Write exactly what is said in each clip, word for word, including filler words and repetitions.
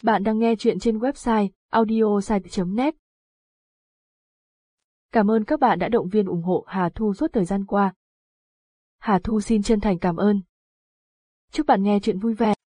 Bạn đang nghe chuyện trên website audiosite chấm net. Cảm ơn các bạn đã động viên ủng hộ Hà Thu suốt thời gian qua. Hà Thu xin chân thành cảm ơn. Chúc bạn nghe chuyện vui vẻ.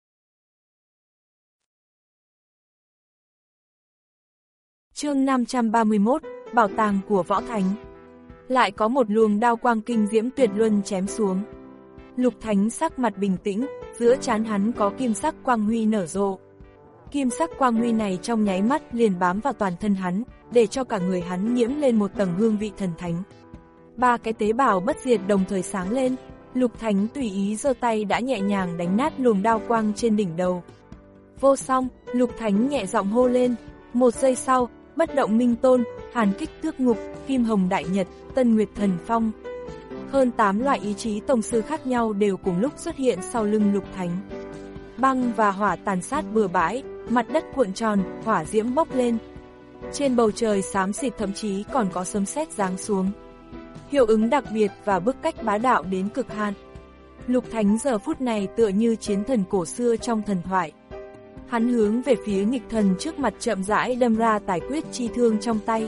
Chương năm trăm ba mươi mốt, Bảo tàng của Võ Thánh. Lại có một luồng đao quang kinh diễm tuyệt luân chém xuống. Lục Thánh sắc mặt bình tĩnh, giữa trán hắn có kim sắc quang huy nở rộ. Kim sắc quang huy này trong nháy mắt liền bám vào toàn thân hắn, để cho cả người hắn nhiễm lên một tầng hương vị thần thánh. Ba cái tế bào bất diệt đồng thời sáng lên, Lục Thánh tùy ý giơ tay đã nhẹ nhàng đánh nát luồng đao quang trên đỉnh đầu. Vô song, Lục Thánh nhẹ giọng hô lên, một giây sau, bất động minh tôn, hàn kích tước ngục, kim hồng đại nhật, tân nguyệt thần phong. Hơn tám loại ý chí tông sư khác nhau đều cùng lúc xuất hiện sau lưng Lục Thánh. Băng và hỏa tàn sát bừa bãi, mặt đất cuộn tròn, hỏa diễm bốc lên. Trên bầu trời xám xịt thậm chí còn có sấm sét giáng xuống. Hiệu ứng đặc biệt và bức cách bá đạo đến cực hạn. Lục Thánh giờ phút này tựa như chiến thần cổ xưa trong thần thoại. Hắn hướng về phía nghịch thần trước mặt chậm rãi đâm ra tài quyết chi thương trong tay.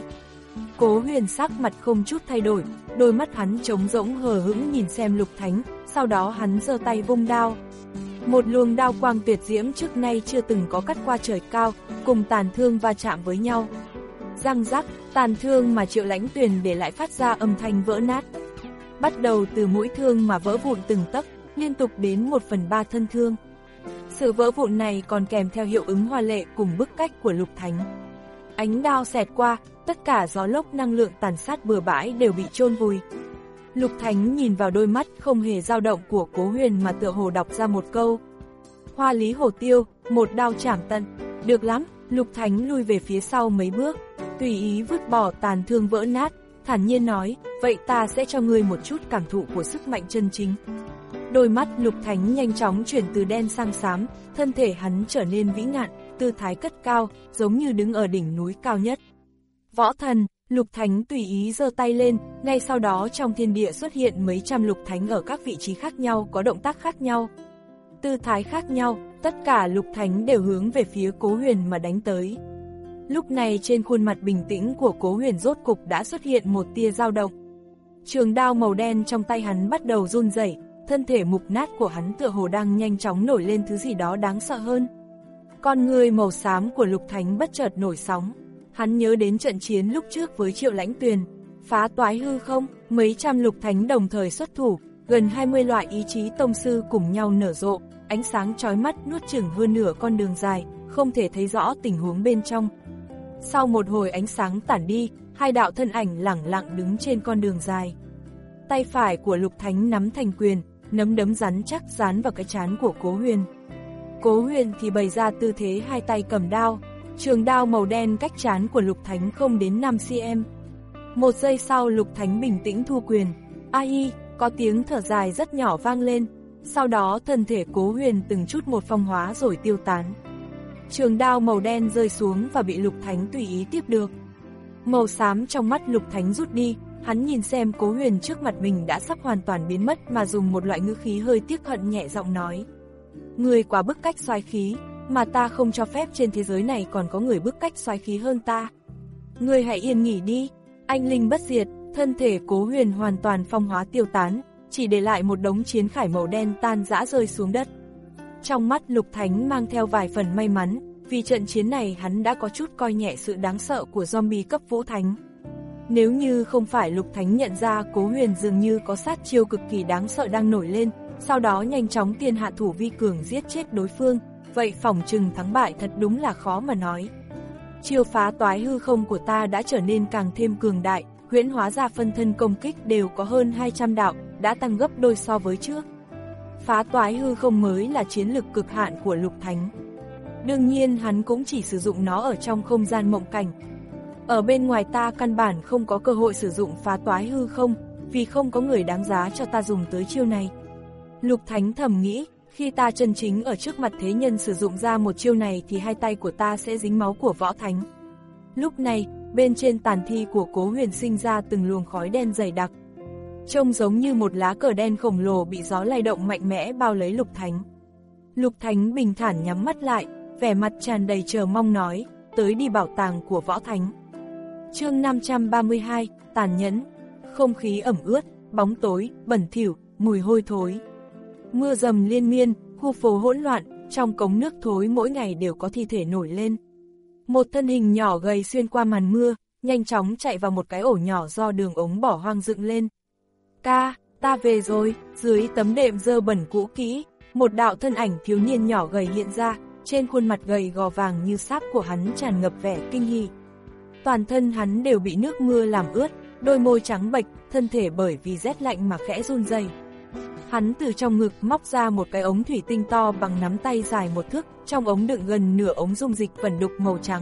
Cố Huyền sắc mặt không chút thay đổi, đôi mắt hắn trống rỗng hờ hững nhìn xem Lục Thánh, sau đó hắn giơ tay vung đao. Một luồng đao quang tuyệt diễm trước nay chưa từng có cắt qua trời cao, cùng tàn thương va chạm với nhau. Răng rắc, tàn thương mà Triệu Lãnh Tuyền để lại phát ra âm thanh vỡ nát. Bắt đầu từ mũi thương mà vỡ vụn từng tấc, liên tục đến một phần ba thân thương. Sự vỡ vụn này còn kèm theo hiệu ứng hoa lệ cùng bức cách của Lục Thánh. Ánh đao xẹt qua, tất cả gió lốc năng lượng tàn sát bừa bãi đều bị chôn vùi. Lục Thánh nhìn vào đôi mắt không hề dao động của Cố Huyền mà tựa hồ đọc ra một câu. Hoa lý hổ tiêu, một đao chảm tận. Được lắm, Lục Thánh lui về phía sau mấy bước, tùy ý vứt bỏ tàn thương vỡ nát, thản nhiên nói, vậy ta sẽ cho ngươi một chút cảm thụ của sức mạnh chân chính. Đôi mắt Lục Thánh nhanh chóng chuyển từ đen sang xám, thân thể hắn trở nên vĩ ngạn, tư thái cất cao, giống như đứng ở đỉnh núi cao nhất. Võ thần, Lục Thánh tùy ý giơ tay lên, ngay sau đó trong thiên địa xuất hiện mấy trăm Lục Thánh ở các vị trí khác nhau, có động tác khác nhau, tư thái khác nhau, tất cả Lục Thánh đều hướng về phía Cố Huyền mà đánh tới. Lúc này trên khuôn mặt bình tĩnh của Cố Huyền rốt cục đã xuất hiện một tia dao động. Trường đao màu đen trong tay hắn bắt đầu run rẩy, thân thể mục nát của hắn tựa hồ đang nhanh chóng nổi lên thứ gì đó đáng sợ hơn. Con người màu xám của Lục Thánh bất chợt nổi sóng. Hắn nhớ đến trận chiến lúc trước với Triệu Lãnh Tuyền, phá toái hư không, mấy trăm Lục Thánh đồng thời xuất thủ, gần hai mươi loại ý chí tông sư cùng nhau nở rộ, ánh sáng chói mắt nuốt chửng hơn nửa con đường dài, không thể thấy rõ tình huống bên trong. Sau một hồi ánh sáng tản đi, hai đạo thân ảnh lẳng lặng đứng trên con đường dài. Tay phải của Lục Thánh nắm thành quyền, nắm đấm rắn chắc dán vào cái trán của Cố Huyền. Cố Huyền thì bày ra tư thế hai tay cầm đao, trường đao màu đen cách trán của Lục Thánh không đến năm xăng-ti-mét. Một giây sau Lục Thánh bình tĩnh thu quyền. Ai, có tiếng thở dài rất nhỏ vang lên, sau đó thân thể Cố Huyền từng chút một phong hóa rồi tiêu tán. Trường đao màu đen rơi xuống và bị Lục Thánh tùy ý tiếp được. Màu xám trong mắt Lục Thánh rút đi, hắn nhìn xem Cố Huyền trước mặt mình đã sắp hoàn toàn biến mất mà dùng một loại ngữ khí hơi tiếc hận nhẹ giọng nói. Người quá bức cách xoái khí, mà ta không cho phép trên thế giới này còn có người bức cách xoái khí hơn ta. Người hãy yên nghỉ đi. Anh linh bất diệt, thân thể Cố Huyền hoàn toàn phong hóa tiêu tán, chỉ để lại một đống chiến khải màu đen tan rã rơi xuống đất. Trong mắt Lục Thánh mang theo vài phần may mắn, vì trận chiến này hắn đã có chút coi nhẹ sự đáng sợ của zombie cấp vũ thánh. Nếu như không phải Lục Thánh nhận ra Cố Huyền dường như có sát chiêu cực kỳ đáng sợ đang nổi lên, sau đó nhanh chóng tiên hạ thủ vi cường giết chết đối phương, vậy phỏng chừng thắng bại thật đúng là khó mà nói. Chiêu phá toái hư không của ta đã trở nên càng thêm cường đại, huyễn hóa ra phân thân công kích đều có hơn hai trăm đạo, đã tăng gấp đôi so với trước. Phá toái hư không mới là chiến lực cực hạn của Lục Thánh. Đương nhiên hắn cũng chỉ sử dụng nó ở trong không gian mộng cảnh. Ở bên ngoài ta căn bản không có cơ hội sử dụng phá toái hư không, vì không có người đáng giá cho ta dùng tới chiêu này. Lục Thánh thầm nghĩ, khi ta chân chính ở trước mặt thế nhân sử dụng ra một chiêu này thì hai tay của ta sẽ dính máu của Võ Thánh. Lúc này, bên trên tàn thi của Cố Huyền sinh ra từng luồng khói đen dày đặc. Trông giống như một lá cờ đen khổng lồ bị gió lay động mạnh mẽ bao lấy Lục Thánh. Lục Thánh bình thản nhắm mắt lại, vẻ mặt tràn đầy chờ mong nói, tới đi bảo tàng của Võ Thánh. Chương năm trăm ba mươi hai, tàn nhẫn. Không khí ẩm ướt, bóng tối, bẩn thỉu, mùi hôi thối. Mưa dầm liên miên, khu phố hỗn loạn, trong cống nước thối mỗi ngày đều có thi thể nổi lên. Một thân hình nhỏ gầy xuyên qua màn mưa, nhanh chóng chạy vào một cái ổ nhỏ do đường ống bỏ hoang dựng lên. Ca, ta về rồi, dưới tấm đệm dơ bẩn cũ kỹ, một đạo thân ảnh thiếu niên nhỏ gầy hiện ra, trên khuôn mặt gầy gò vàng như sáp của hắn tràn ngập vẻ kinh hỉ. Toàn thân hắn đều bị nước mưa làm ướt, đôi môi trắng bệch, thân thể bởi vì rét lạnh mà khẽ run rẩy. Hắn từ trong ngực móc ra một cái ống thủy tinh to bằng nắm tay dài một thước, trong ống đựng gần nửa ống dung dịch vẩn đục màu trắng.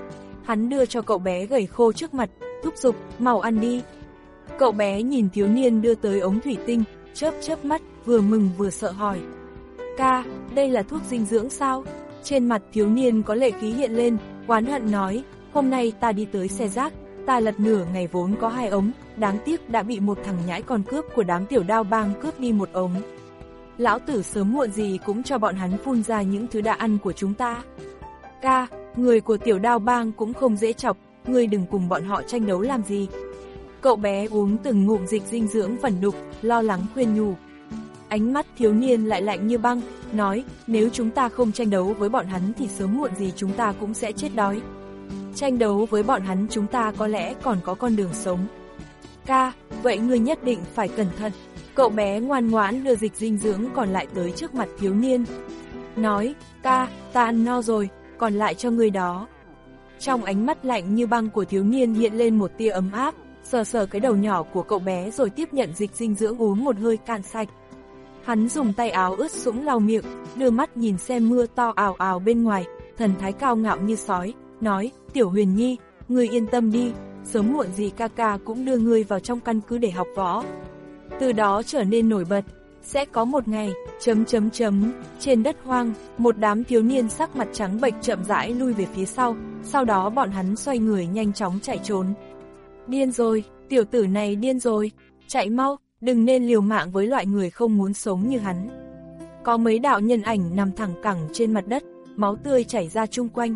Hắn đưa cho cậu bé gầy khô trước mặt, thúc giục, mau ăn đi. Cậu bé nhìn thiếu niên đưa tới ống thủy tinh, chớp chớp mắt, vừa mừng vừa sợ hỏi. Ca, đây là thuốc dinh dưỡng sao? Trên mặt thiếu niên có lệ khí hiện lên, oán hận nói, hôm nay ta đi tới xe rác, ta lật nửa ngày vốn có hai ống, đáng tiếc đã bị một thằng nhãi con cướp của đám tiểu đao bang cướp đi một ống. Lão tử sớm muộn gì cũng cho bọn hắn phun ra những thứ đã ăn của chúng ta. Ca, người của tiểu đao bang cũng không dễ chọc, ngươi đừng cùng bọn họ tranh đấu làm gì. Cậu bé uống từng ngụm dịch dinh dưỡng vẩn đục, lo lắng khuyên nhủ. Ánh mắt thiếu niên lại lạnh như băng, nói, nếu chúng ta không tranh đấu với bọn hắn thì sớm muộn gì chúng ta cũng sẽ chết đói. Tranh đấu với bọn hắn chúng ta có lẽ còn có con đường sống. Ca, vậy ngươi nhất định phải cẩn thận. Cậu bé ngoan ngoãn đưa dịch dinh dưỡng còn lại tới trước mặt thiếu niên. Nói, ca, ta ăn no rồi, còn lại cho ngươi đó. Trong ánh mắt lạnh như băng của thiếu niên hiện lên một tia ấm áp, sờ sờ cái đầu nhỏ của cậu bé rồi tiếp nhận dịch dinh dưỡng uống một hơi cạn sạch. Hắn dùng tay áo ướt sũng lau miệng, đưa mắt nhìn xem mưa to ào ào bên ngoài, thần thái cao ngạo như sói, nói, Tiểu Huyền Nhi, ngươi yên tâm đi, sớm muộn gì ca ca cũng đưa ngươi vào trong căn cứ để học võ. Từ đó trở nên nổi bật, sẽ có một ngày, chấm chấm chấm, trên đất hoang, một đám thiếu niên sắc mặt trắng bệch chậm rãi lui về phía sau, sau đó bọn hắn xoay người nhanh chóng chạy trốn. Điên rồi, tiểu tử này điên rồi, chạy mau, đừng nên liều mạng với loại người không muốn sống như hắn. Có mấy đạo nhân ảnh nằm thẳng cẳng trên mặt đất, máu tươi chảy ra chung quanh.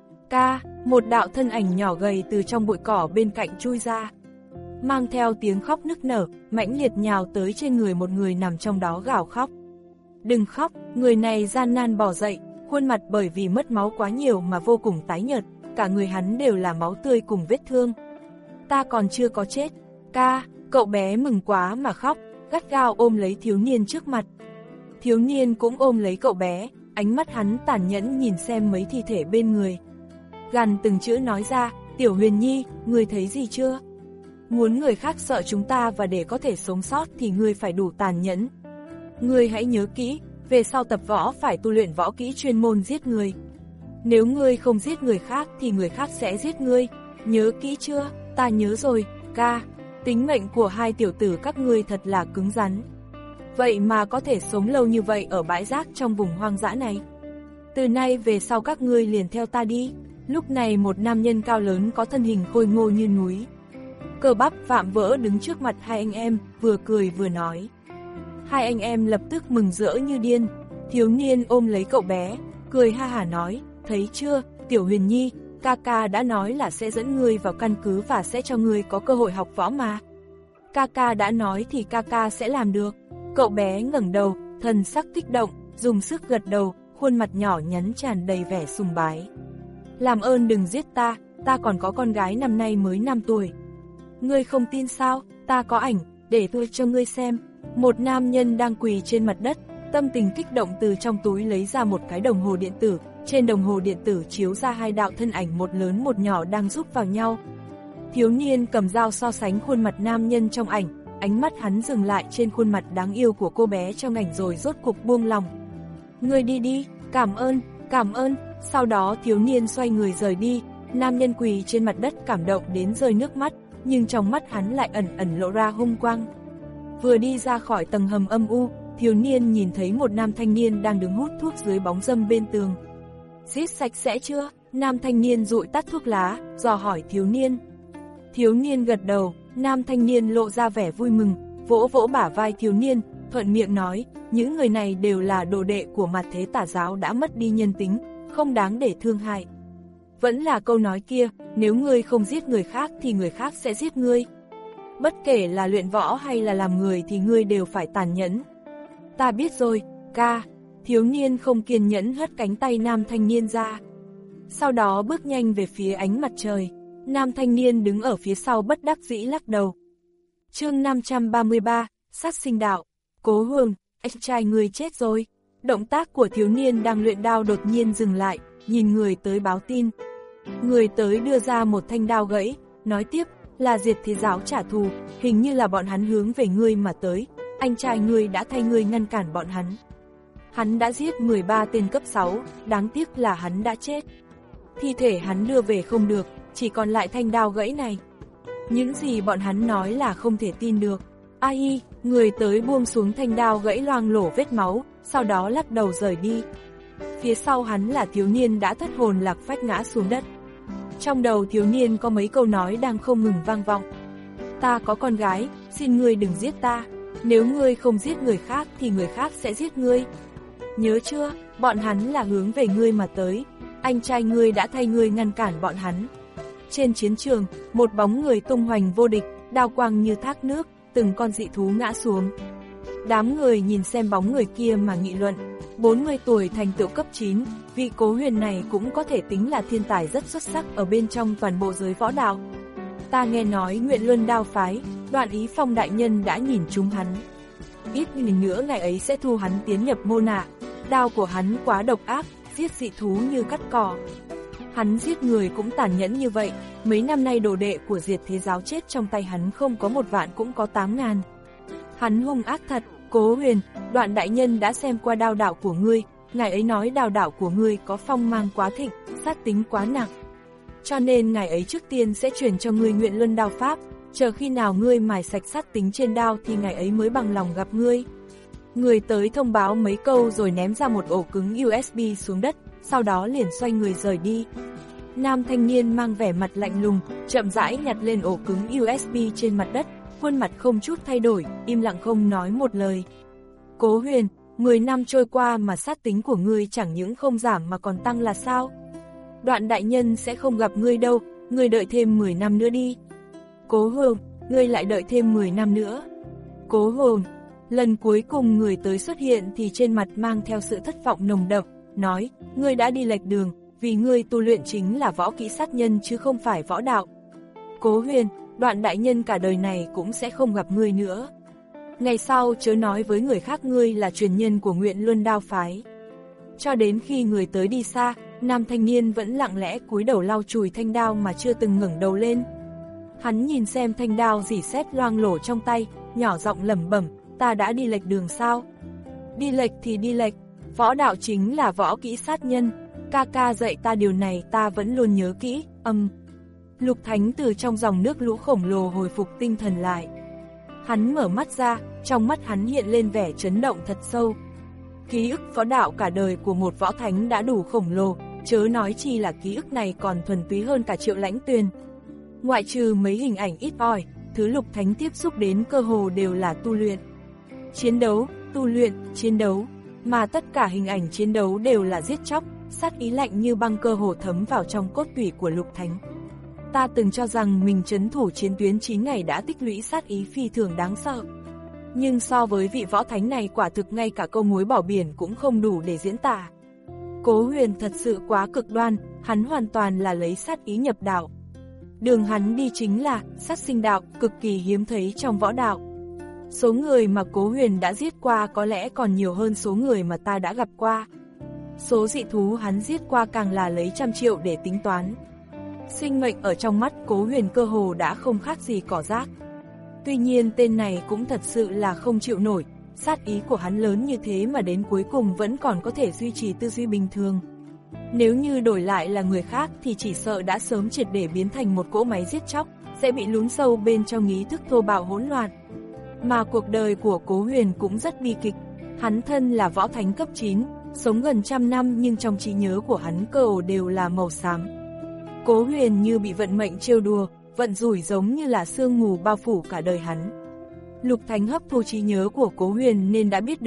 Ca, một đạo thân ảnh nhỏ gầy từ trong bụi cỏ bên cạnh chui ra. Mang theo tiếng khóc nức nở, mãnh liệt nhào tới trên người một người nằm trong đó gào khóc. Đừng khóc, người này gian nan bò dậy, khuôn mặt bởi vì mất máu quá nhiều mà vô cùng tái nhợt, cả người hắn đều là máu tươi cùng vết thương. Ta còn chưa có chết. Ca, cậu bé mừng quá mà khóc, gắt gao ôm lấy thiếu niên trước mặt. Thiếu niên cũng ôm lấy cậu bé, ánh mắt hắn tàn nhẫn nhìn xem mấy thi thể bên người. Gằn từng chữ nói ra, Tiểu Huyền Nhi, ngươi thấy gì chưa? Muốn người khác sợ chúng ta và để có thể sống sót thì ngươi phải đủ tàn nhẫn. Ngươi hãy nhớ kỹ, về sau tập võ phải tu luyện võ kỹ chuyên môn giết người. Nếu ngươi không giết người khác thì người khác sẽ giết ngươi, nhớ kỹ chưa? Ta nhớ rồi, ca. Tính mệnh của hai tiểu tử các ngươi thật là cứng rắn. Vậy mà có thể sống lâu như vậy ở bãi rác trong vùng hoang dã này. Từ nay về sau các ngươi liền theo ta đi. Lúc này một nam nhân cao lớn có thân hình khôi ngô như núi, cơ bắp vạm vỡ đứng trước mặt hai anh em, vừa cười vừa nói. Hai anh em lập tức mừng rỡ như điên. Thiếu niên ôm lấy cậu bé, cười ha hả nói, thấy chưa, Tiểu Huyền Nhi, ca ca đã nói là sẽ dẫn ngươi vào căn cứ và sẽ cho ngươi có cơ hội học võ mà. Ca ca đã nói thì ca ca sẽ làm được. Cậu bé ngẩng đầu, thần sắc kích động, dùng sức gật đầu, khuôn mặt nhỏ nhắn tràn đầy vẻ sùng bái. Làm ơn đừng giết ta, ta còn có con gái năm nay mới năm tuổi. Ngươi không tin sao, ta có ảnh, để tôi cho ngươi xem. Một nam nhân đang quỳ trên mặt đất, tâm tình kích động từ trong túi lấy ra một cái đồng hồ điện tử. Trên đồng hồ điện tử chiếu ra hai đạo thân ảnh một lớn một nhỏ đang giúp vào nhau. Thiếu niên cầm dao so sánh khuôn mặt nam nhân trong ảnh, ánh mắt hắn dừng lại trên khuôn mặt đáng yêu của cô bé trong ảnh rồi rốt cục buông lòng. Ngươi đi đi, cảm ơn, cảm ơn. Sau đó thiếu niên xoay người rời đi, nam nhân quỳ trên mặt đất cảm động đến rơi nước mắt, nhưng trong mắt hắn lại ẩn ẩn lộ ra hung quang. Vừa đi ra khỏi tầng hầm âm u, thiếu niên nhìn thấy một nam thanh niên đang đứng hút thuốc dưới bóng râm bên tường. Giết sạch sẽ chưa? Nam thanh niên dụi tắt thuốc lá, dò hỏi thiếu niên. Thiếu niên gật đầu, nam thanh niên lộ ra vẻ vui mừng, vỗ vỗ bả vai thiếu niên, thuận miệng nói, những người này đều là đồ đệ của Mạt Thế Tà giáo đã mất đi nhân tính, không đáng để thương hại. Vẫn là câu nói kia, nếu ngươi không giết người khác thì người khác sẽ giết ngươi. Bất kể là luyện võ hay là làm người thì ngươi đều phải tàn nhẫn. Ta biết rồi, ca. Thiếu niên không kiên nhẫn hất cánh tay nam thanh niên ra. Sau đó bước nhanh về phía ánh mặt trời. Nam thanh niên đứng ở phía sau bất đắc dĩ lắc đầu. Chương năm trăm ba mươi ba, sát sinh đạo. Cố Hường, anh trai ngươi chết rồi. Động tác của thiếu niên đang luyện đao đột nhiên dừng lại, nhìn người tới báo tin. Người tới đưa ra một thanh đao gãy, nói tiếp, là Diệt Thế giáo trả thù, hình như là bọn hắn hướng về ngươi mà tới, anh trai ngươi đã thay ngươi ngăn cản bọn hắn. Hắn đã giết mười ba tên cấp sáu, đáng tiếc là hắn đã chết. Thi thể hắn đưa về không được, chỉ còn lại thanh đao gãy này. Những gì bọn hắn nói là không thể tin được. Ai, người tới buông xuống thanh đao gãy loang lổ vết máu, sau đó lắc đầu rời đi. Phía sau hắn là thiếu niên đã thất hồn lạc phách ngã xuống đất. Trong đầu thiếu niên có mấy câu nói đang không ngừng vang vọng. Ta có con gái, xin ngươi đừng giết ta. Nếu ngươi không giết người khác thì người khác sẽ giết ngươi. Nhớ chưa, bọn hắn là hướng về ngươi mà tới. Anh trai ngươi đã thay ngươi ngăn cản bọn hắn. Trên chiến trường, một bóng người tung hoành vô địch, đao quang như thác nước, từng con dị thú ngã xuống. Đám người nhìn xem bóng người kia mà nghị luận. bốn mươi tuổi thành tựu cấp chín, vị Cố Huyền này cũng có thể tính là thiên tài rất xuất sắc ở bên trong toàn bộ giới võ đạo. Ta nghe nói Nguyện Luân Đao phái, Đoạn Ý Phong đại nhân đã nhìn trúng hắn. Ít nhìn nữa ngày ấy sẽ thu hắn tiến nhập môn hạ. Đao của hắn quá độc ác, giết dị thú như cắt cỏ. Hắn giết người cũng tàn nhẫn như vậy, mấy năm nay đồ đệ của Diệt Thế giáo chết trong tay hắn không có một vạn cũng có tám ngàn. Hắn hung ác thật. Cố Huyền, Đoạn đại nhân đã xem qua đao đạo của ngươi, ngài ấy nói đao đạo của ngươi có phong mang quá thịnh, sát tính quá nặng. Cho nên ngài ấy trước tiên sẽ truyền cho ngươi Nguyện Luân Đao pháp, chờ khi nào ngươi mài sạch sát tính trên đao thì ngài ấy mới bằng lòng gặp ngươi. Người tới thông báo mấy câu rồi ném ra một ổ cứng u ét bê xuống đất, sau đó liền xoay người rời đi. Nam thanh niên mang vẻ mặt lạnh lùng, chậm rãi nhặt lên ổ cứng u ét bê trên mặt đất, khuôn mặt không chút thay đổi, im lặng không nói một lời. Cố Huyền, mười năm trôi qua mà sát tính của ngươi chẳng những không giảm mà còn tăng là sao? Đoạn đại nhân sẽ không gặp ngươi đâu, ngươi đợi thêm mười năm nữa đi. Cố Hường, ngươi lại đợi thêm mười năm nữa. Cố Hường, lần cuối cùng người tới xuất hiện thì trên mặt mang theo sự thất vọng nồng đậm, nói, ngươi đã đi lệch đường, vì ngươi tu luyện chính là võ kỹ sát nhân chứ không phải võ đạo. Cố Huyền, Đoạn đại nhân cả đời này cũng sẽ không gặp ngươi nữa. Ngày sau chớ nói với người khác ngươi là truyền nhân của Nguyện Luân Đao phái. Cho đến khi người tới đi xa, nam thanh niên vẫn lặng lẽ cúi đầu lau chùi thanh đao mà chưa từng ngẩng đầu lên. Hắn nhìn xem thanh đao rỉ sét loang lổ trong tay, nhỏ giọng lẩm bẩm, ta đã đi lệch đường sao? Đi lệch thì đi lệch, võ đạo chính là võ kỹ sát nhân, ca ca dạy ta điều này ta vẫn luôn nhớ kỹ, âm. Um. Lục Thánh từ trong dòng nước lũ khổng lồ hồi phục tinh thần lại. Hắn mở mắt ra, trong mắt hắn hiện lên vẻ chấn động thật sâu. Ký ức võ đạo cả đời của một võ thánh đã đủ khổng lồ, chớ nói chi là ký ức này còn thuần túy hơn cả Triệu Lãnh Tuyền. Ngoại trừ mấy hình ảnh ít ỏi, thứ Lục Thánh tiếp xúc đến cơ hồ đều là tu luyện. Chiến đấu, tu luyện, chiến đấu, mà tất cả hình ảnh chiến đấu đều là giết chóc, sát ý lạnh như băng cơ hồ thấm vào trong cốt tủy của Lục Thánh. Ta từng cho rằng mình trấn thủ chiến tuyến chín ngày đã tích lũy sát ý phi thường đáng sợ. Nhưng so với vị võ thánh này quả thực ngay cả câu muối bỏ biển cũng không đủ để diễn tả. Cố Huyền thật sự quá cực đoan, hắn hoàn toàn là lấy sát ý nhập đạo. Đường hắn đi chính là sát sinh đạo, cực kỳ hiếm thấy trong võ đạo. Số người mà Cố Huyền đã giết qua có lẽ còn nhiều hơn số người mà ta đã gặp qua. Số dị thú hắn giết qua càng là lấy trăm triệu để tính toán. Sinh mệnh ở trong mắt Cố Huyền cơ hồ đã không khác gì cỏ rác. Tuy nhiên tên này cũng thật sự là không chịu nổi, sát ý của hắn lớn như thế mà đến cuối cùng vẫn còn có thể duy trì tư duy bình thường. Nếu như đổi lại là người khác thì chỉ sợ đã sớm triệt để biến thành một cỗ máy giết chóc, sẽ bị lún sâu bên trong ý thức thô bạo hỗn loạn. Mà cuộc đời của Cố Huyền cũng rất bi kịch, hắn thân là võ thánh cấp chín, sống gần trăm năm nhưng trong trí nhớ của hắn cơ hồ đều là màu xám. Cố Huyền như bị vận mệnh trêu đùa, vận rủi giống như là sương mù bao phủ cả đời hắn. Lục Thánh hấp thu trí nhớ của Cố Huyền nên đã biết được,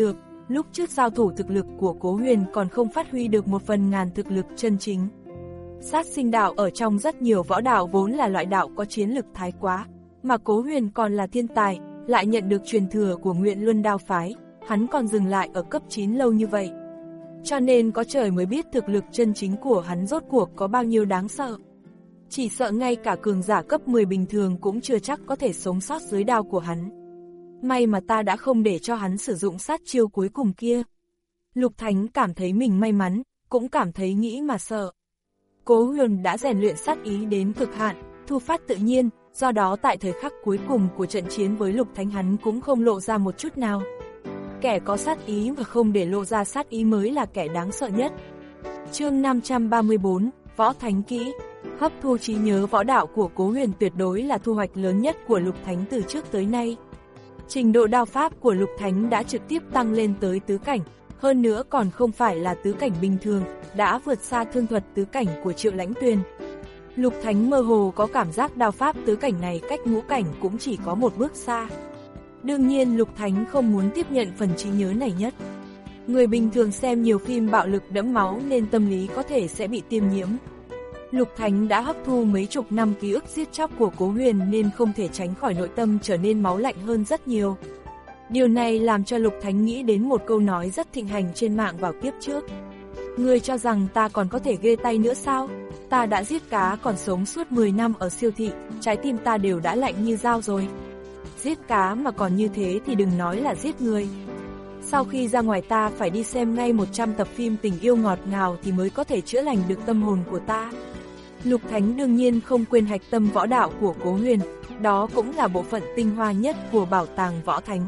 lúc trước giao thủ thực lực của Cố Huyền còn không phát huy được một phần ngàn thực lực chân chính. Sát sinh đạo ở trong rất nhiều võ đạo vốn là loại đạo có chiến lực thái quá, mà Cố Huyền còn là thiên tài, lại nhận được truyền thừa của Nguyện Luân Đao phái, hắn còn dừng lại ở cấp chín lâu như vậy. Cho nên có trời mới biết thực lực chân chính của hắn rốt cuộc có bao nhiêu đáng sợ. Chỉ sợ ngay cả cường giả cấp mười bình thường cũng chưa chắc có thể sống sót dưới đao của hắn. May mà ta đã không để cho hắn sử dụng sát chiêu cuối cùng kia. Lục Thánh cảm thấy mình may mắn, cũng cảm thấy nghĩ mà sợ. Cố Huyền đã rèn luyện sát ý đến cực hạn, thu phát tự nhiên, do đó tại thời khắc cuối cùng của trận chiến với Lục Thánh hắn cũng không lộ ra một chút nào. Kẻ có sát ý và không để lộ ra sát ý mới là kẻ đáng sợ nhất. Chương năm trăm ba mươi tư, Võ Thánh Kỹ. Hấp thu trí nhớ võ đạo của Cố Huyền tuyệt đối là thu hoạch lớn nhất của Lục Thánh từ trước tới nay. Trình độ đao pháp của Lục Thánh đã trực tiếp tăng lên tới tứ cảnh, hơn nữa còn không phải là tứ cảnh bình thường, đã vượt xa thương thuật tứ cảnh của Triệu Lãnh Tuyền. Lục Thánh mơ hồ có cảm giác đao pháp tứ cảnh này cách ngũ cảnh cũng chỉ có một bước xa. Đương nhiên Lục Thánh không muốn tiếp nhận phần trí nhớ này nhất. Người bình thường xem nhiều phim bạo lực đẫm máu nên tâm lý có thể sẽ bị tiêm nhiễm. Lục Thánh đã hấp thu mấy chục năm ký ức giết chóc của Cố Huyền nên không thể tránh khỏi nội tâm trở nên máu lạnh hơn rất nhiều. Điều này làm cho Lục Thánh nghĩ đến một câu nói rất thịnh hành trên mạng vào kiếp trước. Ngươi cho rằng ta còn có thể ghê tay nữa sao? Ta đã giết cá còn sống suốt mười năm ở siêu thị, trái tim ta đều đã lạnh như dao rồi. Giết cá mà còn như thế thì đừng nói là giết người. Sau khi ra ngoài ta phải đi xem ngay một trăm tập phim tình yêu ngọt ngào thì mới có thể chữa lành được tâm hồn của ta. Lục Thánh đương nhiên không quên hạch tâm võ đạo của Cố Huyền, đó cũng là bộ phận tinh hoa nhất của bảo tàng Võ Thánh.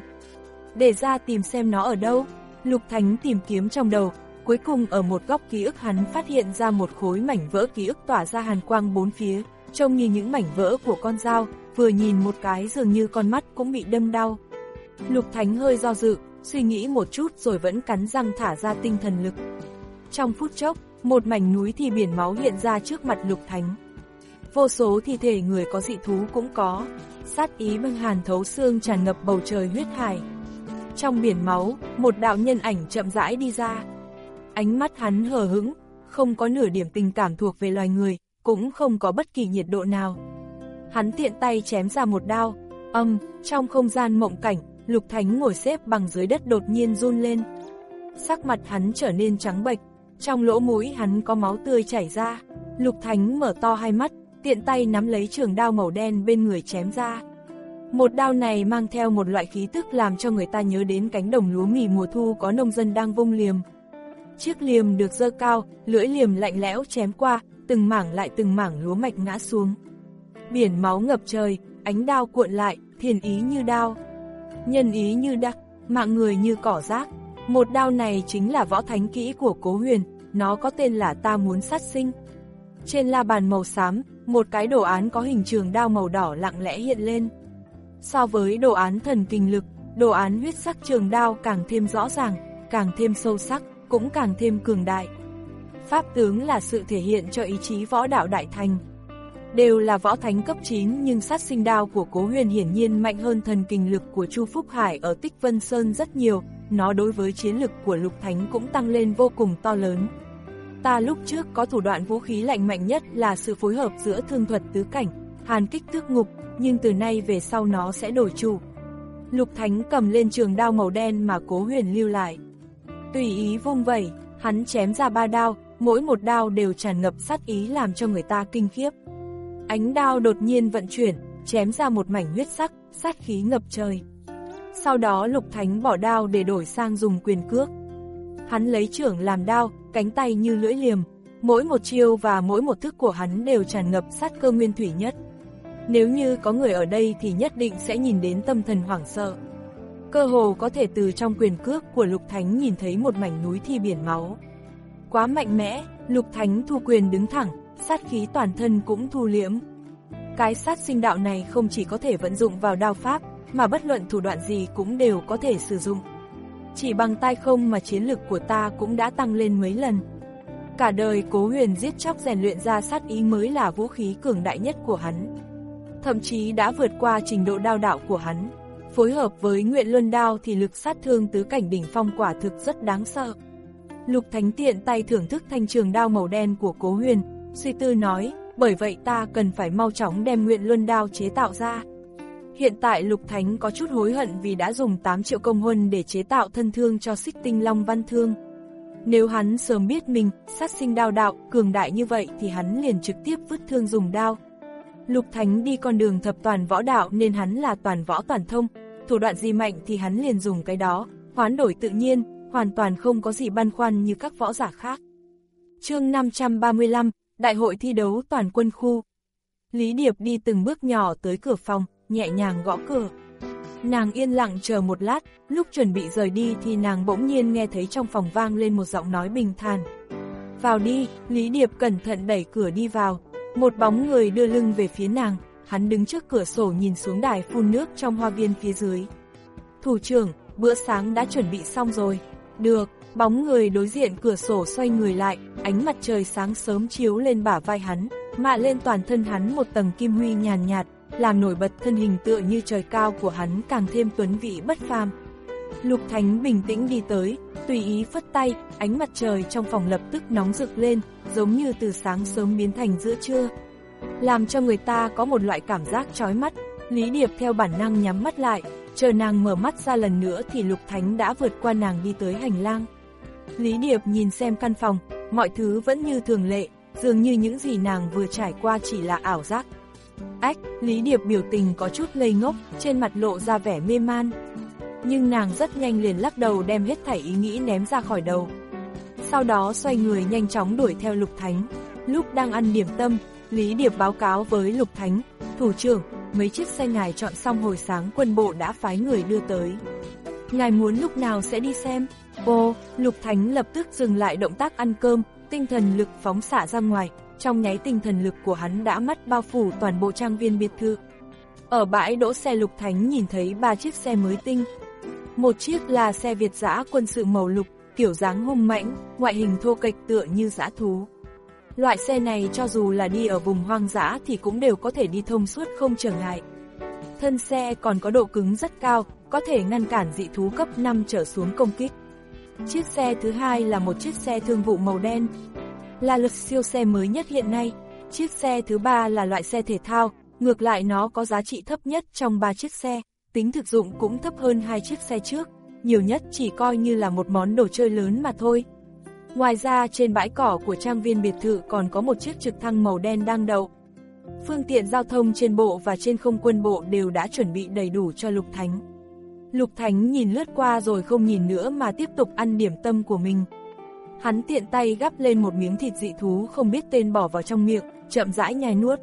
Để ra tìm xem nó ở đâu, Lục Thánh tìm kiếm trong đầu, cuối cùng ở một góc ký ức hắn phát hiện ra một khối mảnh vỡ ký ức tỏa ra hàn quang bốn phía, trông như những mảnh vỡ của con dao, vừa nhìn một cái dường như con mắt cũng bị đâm đau. Lục Thánh hơi do dự, suy nghĩ một chút rồi vẫn cắn răng thả ra tinh thần lực. Trong phút chốc, một mảnh núi thi biển máu hiện ra trước mặt Lục Thánh. Vô số thi thể người có dị thú cũng có, sát ý băng hàn thấu xương tràn ngập bầu trời huyết hải. Trong biển máu, một đạo nhân ảnh chậm rãi đi ra. Ánh mắt hắn hờ hững, không có nửa điểm tình cảm thuộc về loài người, cũng không có bất kỳ nhiệt độ nào. Hắn tiện tay chém ra một đao, âm, trong không gian mộng cảnh, Lục Thánh ngồi xếp bằng dưới đất đột nhiên run lên. Sắc mặt hắn trở nên trắng bệch, trong lỗ mũi hắn có máu tươi chảy ra. Lục Thánh mở to hai mắt, tiện tay nắm lấy trường đao màu đen bên người chém ra. Một đao này mang theo một loại khí tức làm cho người ta nhớ đến cánh đồng lúa mì mùa thu có nông dân đang vung liềm. Chiếc liềm được giơ cao, lưỡi liềm lạnh lẽo chém qua, từng mảng lại từng mảng lúa mạch ngã xuống. Biển máu ngập trời, ánh đao cuộn lại, thiên ý như đao, nhân ý như đắc, mạng người như cỏ rác. Một đao này chính là võ thánh kỹ của Cố Huyền, nó có tên là Ta Muốn Sát Sinh. Trên la bàn màu xám, một cái đồ án có hình trường đao màu đỏ lặng lẽ hiện lên. So với đồ án thần kinh lực, đồ án huyết sắc trường đao càng thêm rõ ràng, càng thêm sâu sắc, cũng càng thêm cường đại. Pháp tướng là sự thể hiện cho ý chí võ đạo đại thành. Đều là võ thánh cấp chín nhưng sát sinh đao của Cố Huyền hiển nhiên mạnh hơn thần kinh lực của Chu Phúc Hải ở Tích Vân Sơn rất nhiều, nó đối với chiến lực của Lục Thánh cũng tăng lên vô cùng to lớn. Ta lúc trước có thủ đoạn vũ khí lạnh mạnh nhất là sự phối hợp giữa thương thuật tứ cảnh, hàn kích tước ngục, nhưng từ nay về sau nó sẽ đổi chủ. Lục Thánh cầm lên trường đao màu đen mà Cố Huyền lưu lại. Tùy ý vung vẩy, hắn chém ra ba đao, mỗi một đao đều tràn ngập sát ý làm cho người ta kinh khiếp. Ánh đao đột nhiên vận chuyển, chém ra một mảnh huyết sắc, sát khí ngập trời. Sau đó Lục Thánh bỏ đao để đổi sang dùng quyền cước. Hắn lấy chưởng làm đao, cánh tay như lưỡi liềm, mỗi một chiêu và mỗi một thức của hắn đều tràn ngập sát cơ nguyên thủy nhất. Nếu như có người ở đây thì nhất định sẽ nhìn đến tâm thần hoảng sợ. Cơ hồ có thể từ trong quyền cước của Lục Thánh nhìn thấy một mảnh núi thi biển máu. Quá mạnh mẽ, Lục Thánh thu quyền đứng thẳng, sát khí toàn thân cũng thu liễm. Cái sát sinh đạo này không chỉ có thể vận dụng vào đao pháp, mà bất luận thủ đoạn gì cũng đều có thể sử dụng. Chỉ bằng tay không mà chiến lực của ta cũng đã tăng lên mấy lần. Cả đời Cố Huyền giết chóc rèn luyện ra sát ý mới là vũ khí cường đại nhất của hắn. Thậm chí đã vượt qua trình độ đao đạo của hắn. phối hợp với Nguyện Luân Đao thì lực sát thương tứ cảnh đỉnh phong quả thực rất đáng sợ. Lục Thánh tiện tay thưởng thức thanh trường đao màu đen của Cố Huyền, suy tư nói, bởi vậy ta cần phải mau chóng đem Nguyện Luân Đao chế tạo ra. Hiện tại Lục Thánh có chút hối hận vì đã dùng tám triệu công huân để chế tạo thân thương cho Xích Tinh Long Văn Thương. Nếu hắn sớm biết mình, sát sinh đao đạo, cường đại như vậy thì hắn liền trực tiếp vứt thương dùng đao. Lục Thánh đi con đường thập toàn võ đạo nên hắn là toàn võ toàn thông, thủ đoạn gì mạnh thì hắn liền dùng cái đó, hoán đổi tự nhiên, hoàn toàn không có gì băn khoăn như các võ giả khác. Chương năm trăm ba mươi lăm, Đại hội thi đấu toàn quân khu. Lý Điệp đi từng bước nhỏ tới cửa phòng, nhẹ nhàng gõ cửa. Nàng yên lặng chờ một lát, lúc chuẩn bị rời đi thì nàng bỗng nhiên nghe thấy trong phòng vang lên một giọng nói bình thản. Vào đi, Lý Điệp cẩn thận đẩy cửa đi vào. Một bóng người đưa lưng về phía nàng, hắn đứng trước cửa sổ nhìn xuống đài phun nước trong hoa viên phía dưới. Thủ trưởng, bữa sáng đã chuẩn bị xong rồi. Được, bóng người đối diện cửa sổ xoay người lại, ánh mặt trời sáng sớm chiếu lên bả vai hắn, mạ lên toàn thân hắn một tầng kim huy nhàn nhạt, làm nổi bật thân hình tựa như trời cao của hắn càng thêm tuấn vị bất phàm. Lục Thánh bình tĩnh đi tới, tùy ý phất tay, ánh mặt trời trong phòng lập tức nóng rực lên, giống như từ sáng sớm biến thành giữa trưa. Làm cho người ta có một loại cảm giác chói mắt, Lý Điệp theo bản năng nhắm mắt lại, chờ nàng mở mắt ra lần nữa thì Lục Thánh đã vượt qua nàng đi tới hành lang. Lý Điệp nhìn xem căn phòng, mọi thứ vẫn như thường lệ, dường như những gì nàng vừa trải qua chỉ là ảo giác. Ách, Lý Điệp biểu tình có chút ngây ngốc, trên mặt lộ ra vẻ mê man. Nhưng nàng rất nhanh liền lắc đầu đem hết thảy ý nghĩ ném ra khỏi đầu. Sau đó xoay người nhanh chóng đuổi theo Lục Thánh. Lúc đang ăn điểm tâm, Lý Điệp báo cáo với Lục Thánh, thủ trưởng, mấy chiếc xe ngài chọn xong hồi sáng quân bộ đã phái người đưa tới. Ngài muốn lúc nào sẽ đi xem? Ô, Lục Thánh lập tức dừng lại động tác ăn cơm, tinh thần lực phóng xạ ra ngoài, trong nháy tinh thần lực của hắn đã mắt bao phủ toàn bộ trang viên biệt thự. Ở bãi đỗ xe Lục Thánh nhìn thấy ba chiếc xe mới tinh. Một chiếc là xe Việt dã quân sự màu lục, kiểu dáng hung mãnh, ngoại hình thô kệch tựa như dã thú. Loại xe này cho dù là đi ở vùng hoang dã thì cũng đều có thể đi thông suốt không trở ngại. Thân xe còn có độ cứng rất cao, có thể ngăn cản dị thú cấp năm trở xuống công kích. Chiếc xe thứ hai là một chiếc xe thương vụ màu đen, là lực siêu xe mới nhất hiện nay. Chiếc xe thứ ba là loại xe thể thao, ngược lại nó có giá trị thấp nhất trong ba chiếc xe, tính thực dụng cũng thấp hơn hai chiếc xe trước, nhiều nhất chỉ coi như là một món đồ chơi lớn mà thôi. Ngoài ra trên bãi cỏ của trang viên biệt thự còn có một chiếc trực thăng màu đen đang đậu. Phương tiện giao thông trên bộ và trên không quân bộ đều đã chuẩn bị đầy đủ cho Lục Thánh. Lục Thánh nhìn lướt qua rồi không nhìn nữa mà tiếp tục ăn điểm tâm của mình. Hắn tiện tay gắp lên một miếng thịt dị thú không biết tên bỏ vào trong miệng, chậm rãi nhai nuốt.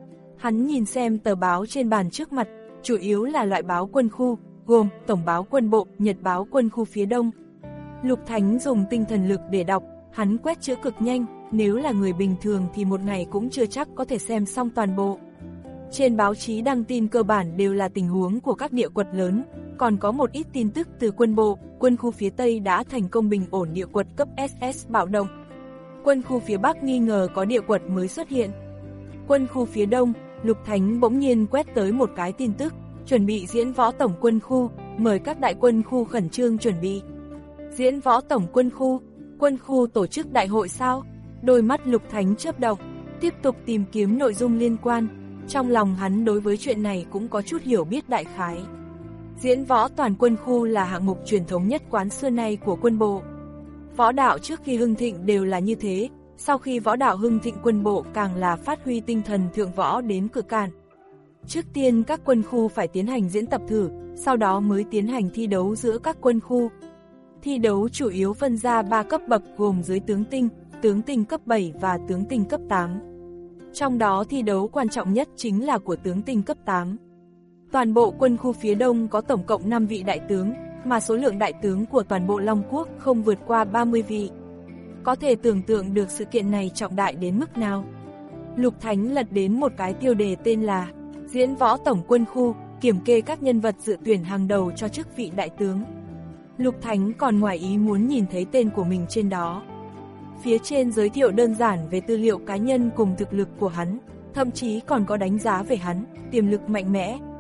Hắn nhìn xem tờ báo trên bàn trước mặt, chủ yếu là loại báo quân khu, gồm Tổng báo quân bộ, Nhật báo quân khu phía Đông. Lục Thánh dùng tinh thần lực để đọc, hắn quét chữ cực nhanh, nếu là người bình thường thì một ngày cũng chưa chắc có thể xem xong toàn bộ. Trên báo chí đăng tin cơ bản đều là tình huống của các địa quật lớn, còn có một ít tin tức từ quân bộ, quân khu phía Tây đã thành công bình ổn địa quật cấp ét ét bạo động. Quân khu phía Bắc nghi ngờ có địa quật mới xuất hiện. Quân khu phía Đông, Lục Thánh bỗng nhiên quét tới một cái tin tức, chuẩn bị diễn võ tổng quân khu, mời các đại quân khu khẩn trương chuẩn bị. Diễn võ tổng quân khu, quân khu tổ chức đại hội sao? Đôi mắt Lục Thánh chớp động, tiếp tục tìm kiếm nội dung liên quan. Trong lòng hắn đối với chuyện này cũng có chút hiểu biết đại khái. Diễn võ toàn quân khu là hạng mục truyền thống nhất quán xưa nay của quân bộ. Võ đạo trước khi hưng thịnh đều là như thế, sau khi võ đạo hưng thịnh quân bộ càng là phát huy tinh thần thượng võ đến cực cạn. Trước tiên các quân khu phải tiến hành diễn tập thử, sau đó mới tiến hành thi đấu giữa các quân khu. Thi đấu chủ yếu phân ra ba cấp bậc gồm dưới tướng tinh, tướng tinh cấp bảy và tướng tinh cấp tám. Trong đó thi đấu quan trọng nhất chính là của tướng tinh cấp tám. Toàn bộ quân khu phía Đông có tổng cộng năm vị đại tướng, mà số lượng đại tướng của toàn bộ Long Quốc không vượt qua ba mươi vị. Có thể tưởng tượng được sự kiện này trọng đại đến mức nào. Lục Thánh lật đến một cái tiêu đề tên là Diễn võ tổng quân khu, kiểm kê các nhân vật dự tuyển hàng đầu cho chức vị đại tướng. Lục Thánh còn ngoài ý muốn nhìn thấy tên của mình trên đó. Phía trên giới thiệu đơn giản về tư liệu cá nhân cùng thực lực của hắn, thậm chí còn có đánh giá về hắn, tiềm lực mạnh mẽ,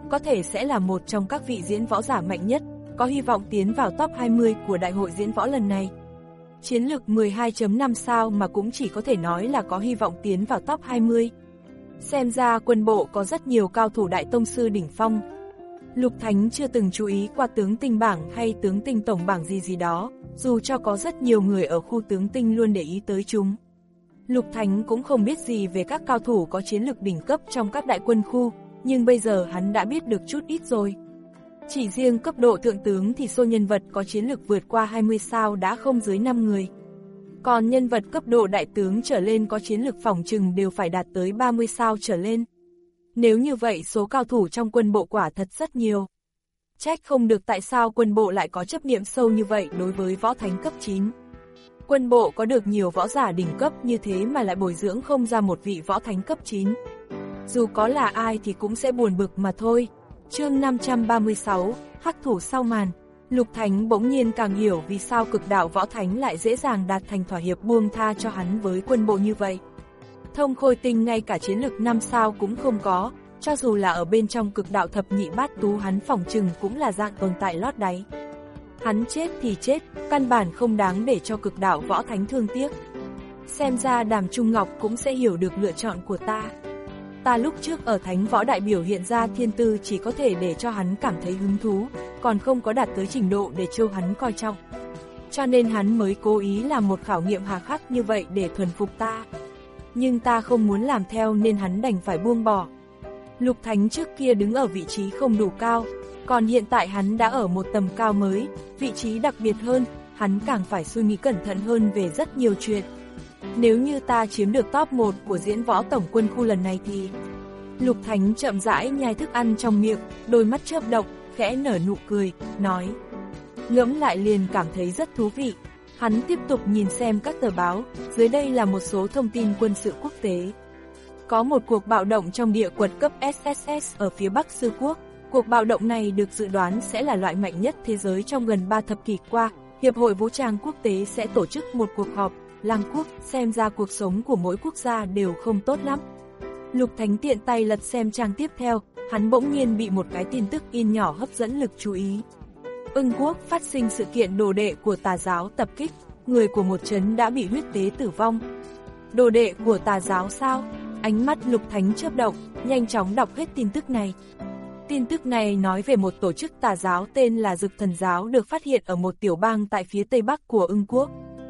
có thể sẽ là một trong các vị diễn võ giả mạnh nhất, có hy vọng tiến vào top hai mươi của đại hội diễn võ lần này. Chiến lực mười hai phẩy năm sao mà cũng chỉ có thể nói là có hy vọng tiến vào top hai mươi. Xem ra quân bộ có rất nhiều cao thủ đại tông sư đỉnh phong. Lục Thánh chưa từng chú ý qua tướng tinh bảng hay tướng tinh tổng bảng gì gì đó, dù cho có rất nhiều người ở khu tướng tinh luôn để ý tới chúng. Lục Thánh cũng không biết gì về các cao thủ có chiến lực đỉnh cấp trong các đại quân khu, nhưng bây giờ hắn đã biết được chút ít rồi. Chỉ riêng cấp độ thượng tướng thì số nhân vật có chiến lực vượt qua hai mươi sao đã không dưới năm người. Còn nhân vật cấp độ đại tướng trở lên có chiến lực phỏng chừng đều phải đạt tới ba mươi sao trở lên. Nếu như vậy số cao thủ trong quân bộ quả thật rất nhiều. Trách không được tại sao quân bộ lại có chấp niệm sâu như vậy đối với võ thánh cấp chín. Quân bộ có được nhiều võ giả đỉnh cấp như thế mà lại bồi dưỡng không ra một vị võ thánh cấp chín. Dù có là ai thì cũng sẽ buồn bực mà thôi. Chương năm trăm ba mươi sáu, hắc thủ sau màn. Lục Thánh bỗng nhiên càng hiểu vì sao cực đạo võ thánh lại dễ dàng đạt thành thỏa hiệp buông tha cho hắn với quân bộ như vậy. Thông Khôi Tinh ngay cả chiến lực năm sao cũng không có, cho dù là ở bên trong cực đạo thập nhị bát tú hắn phỏng chừng cũng là dạng tồn tại lót đáy. Hắn chết thì chết, căn bản không đáng để cho cực đạo võ thánh thương tiếc. Xem ra Đàm Trung Ngọc cũng sẽ hiểu được lựa chọn của ta. Ta lúc trước ở Thánh Võ Đại biểu hiện ra thiên tư chỉ có thể để cho hắn cảm thấy hứng thú, còn không có đạt tới trình độ để trêu hắn coi trọng. Cho nên hắn mới cố ý làm một khảo nghiệm hà khắc như vậy để thuần phục ta. Nhưng ta không muốn làm theo nên hắn đành phải buông bỏ. Lục Thánh trước kia đứng ở vị trí không đủ cao, còn hiện tại hắn đã ở một tầm cao mới, vị trí đặc biệt hơn, hắn càng phải suy nghĩ cẩn thận hơn về rất nhiều chuyện. Nếu như ta chiếm được top một của diễn võ tổng quân khu lần này thì... Lục Thánh chậm rãi nhai thức ăn trong miệng, đôi mắt chớp động, khẽ nở nụ cười, nói. Ngẫm lại liền cảm thấy rất thú vị. Hắn tiếp tục nhìn xem các tờ báo, dưới đây là một số thông tin quân sự quốc tế. Có một cuộc bạo động trong địa quật cấp ét ét ét ở phía Bắc Sư Quốc. Cuộc bạo động này được dự đoán sẽ là loại mạnh nhất thế giới trong gần ba thập kỷ qua. Hiệp hội Vũ trang Quốc tế sẽ tổ chức một cuộc họp, Lăng Quốc, xem ra cuộc sống của mỗi quốc gia đều không tốt lắm. Lục Thánh tiện tay lật xem trang tiếp theo, hắn bỗng nhiên bị một cái tin tức in nhỏ hấp dẫn lực chú ý. Ưng Quốc phát sinh sự kiện đồ đệ của tà giáo tập kích, người của một trấn đã bị huyết tế tử vong. Đồ đệ của tà giáo sao? Ánh mắt Lục Thánh chớp động, nhanh chóng đọc hết tin tức này. Tin tức này nói về một tổ chức tà giáo tên là Dực Thần Giáo được phát hiện ở một tiểu bang tại phía tây bắc của Ưng Quốc.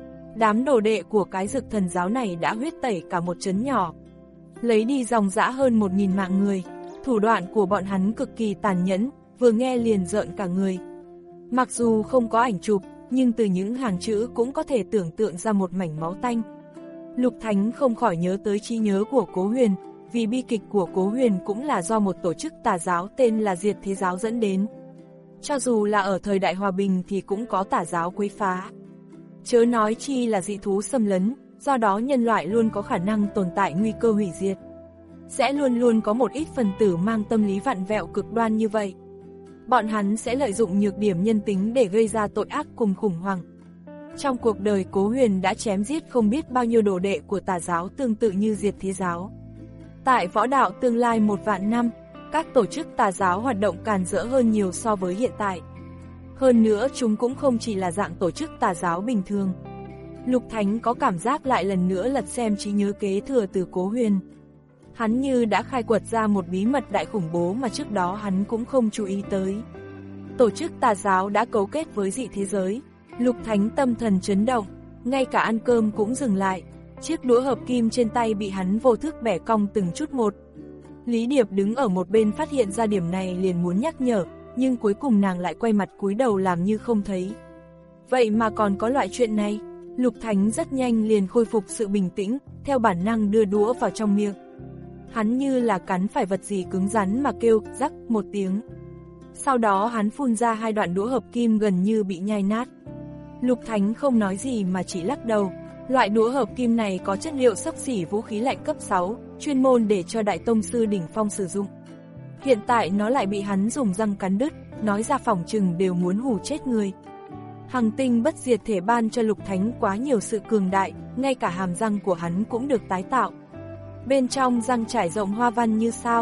Đám đồ đệ của cái Dực Thần Giáo này đã huyết tẩy cả một trấn nhỏ, lấy đi dòng dã hơn một nghìn mạng người. Thủ đoạn của bọn hắn cực kỳ tàn nhẫn, vừa nghe liền rợn cả người. Mặc dù không có ảnh chụp, nhưng từ những hàng chữ cũng có thể tưởng tượng ra một mảnh máu tanh. Lục Thánh không khỏi nhớ tới trí nhớ của Cố Huyền, vì bi kịch của Cố Huyền cũng là do một tổ chức tà giáo tên là Diệt Thế Giáo dẫn đến. Cho dù là ở thời đại hòa bình thì cũng có tà giáo quấy phá. Chớ nói chi là dị thú xâm lấn, do đó nhân loại luôn có khả năng tồn tại nguy cơ hủy diệt. Sẽ luôn luôn có một ít phần tử mang tâm lý vặn vẹo cực đoan như vậy. Bọn hắn sẽ lợi dụng nhược điểm nhân tính để gây ra tội ác cùng khủng hoảng. Trong cuộc đời Cố Huyền đã chém giết không biết bao nhiêu đồ đệ của tà giáo tương tự như Diệt Thế Giáo. Tại võ đạo tương lai một vạn năm, các tổ chức tà giáo hoạt động càn rỡ hơn nhiều so với hiện tại. Hơn nữa chúng cũng không chỉ là dạng tổ chức tà giáo bình thường. Lục Thánh có cảm giác lại lần nữa lật xem trí nhớ kế thừa từ Cố Huyền. Hắn như đã khai quật ra một bí mật đại khủng bố mà trước đó hắn cũng không chú ý tới. Tổ chức tà giáo đã cấu kết với dị thế giới. Lục Thánh tâm thần chấn động, ngay cả ăn cơm cũng dừng lại. Chiếc đũa hợp kim trên tay bị hắn vô thức bẻ cong từng chút một. Lý Điệp đứng ở một bên phát hiện ra điểm này liền muốn nhắc nhở, nhưng cuối cùng nàng lại quay mặt cúi đầu làm như không thấy. Vậy mà còn có loại chuyện này? Lục Thánh rất nhanh liền khôi phục sự bình tĩnh, theo bản năng đưa đũa vào trong miệng. Hắn như là cắn phải vật gì cứng rắn mà kêu rắc một tiếng. Sau đó hắn phun ra hai đoạn đũa hợp kim gần như bị nhai nát. Lục Thánh không nói gì mà chỉ lắc đầu. Loại đũa hợp kim này có chất liệu xấp xỉ vũ khí lạnh cấp sáu, chuyên môn để cho đại tông sư đỉnh phong sử dụng. Hiện tại nó lại bị hắn dùng răng cắn đứt, nói ra phỏng chừng đều muốn hù chết người. Hằng tinh bất diệt thể ban cho Lục Thánh quá nhiều sự cường đại, ngay cả hàm răng của hắn cũng được tái tạo. Bên trong răng trải rộng hoa văn như sao,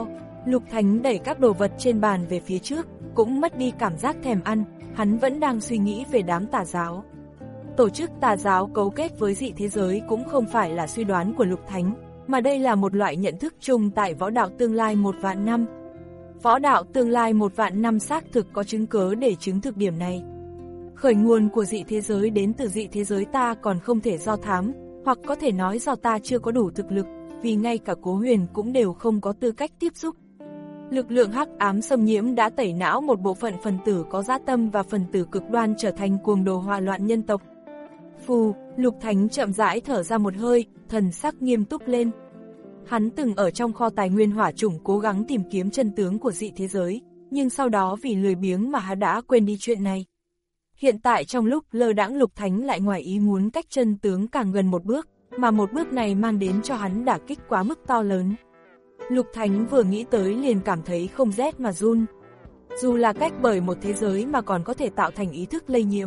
Lục Thánh đẩy các đồ vật trên bàn về phía trước, cũng mất đi cảm giác thèm ăn, hắn vẫn đang suy nghĩ về đám tà giáo. Tổ chức tà giáo cấu kết với dị thế giới cũng không phải là suy đoán của Lục Thánh, mà đây là một loại nhận thức chung tại võ đạo tương lai một vạn năm. Võ đạo tương lai một vạn năm xác thực có chứng cớ để chứng thực điểm này. Khởi nguồn của dị thế giới đến từ dị thế giới ta còn không thể do thám, hoặc có thể nói do ta chưa có đủ thực lực, vì ngay cả Cố Huyền cũng đều không có tư cách tiếp xúc. Lực lượng hắc ám xâm nhiễm đã tẩy não một bộ phận phần tử có dã tâm và phần tử cực đoan trở thành cuồng đồ hòa loạn nhân tộc. Phù, Lục Thánh chậm rãi thở ra một hơi, thần sắc nghiêm túc lên. Hắn từng ở trong kho tài nguyên hỏa chủng cố gắng tìm kiếm chân tướng của dị thế giới, nhưng sau đó vì lười biếng mà hắn đã quên đi chuyện này. Hiện tại trong lúc lơ đãng Lục Thánh lại ngoài ý muốn cách chân tướng càng gần một bước, mà một bước này mang đến cho hắn đả kích quá mức to lớn. Lục Thánh vừa nghĩ tới liền cảm thấy không rét mà run. Dù là cách bởi một thế giới mà còn có thể tạo thành ý thức lây nhiễm.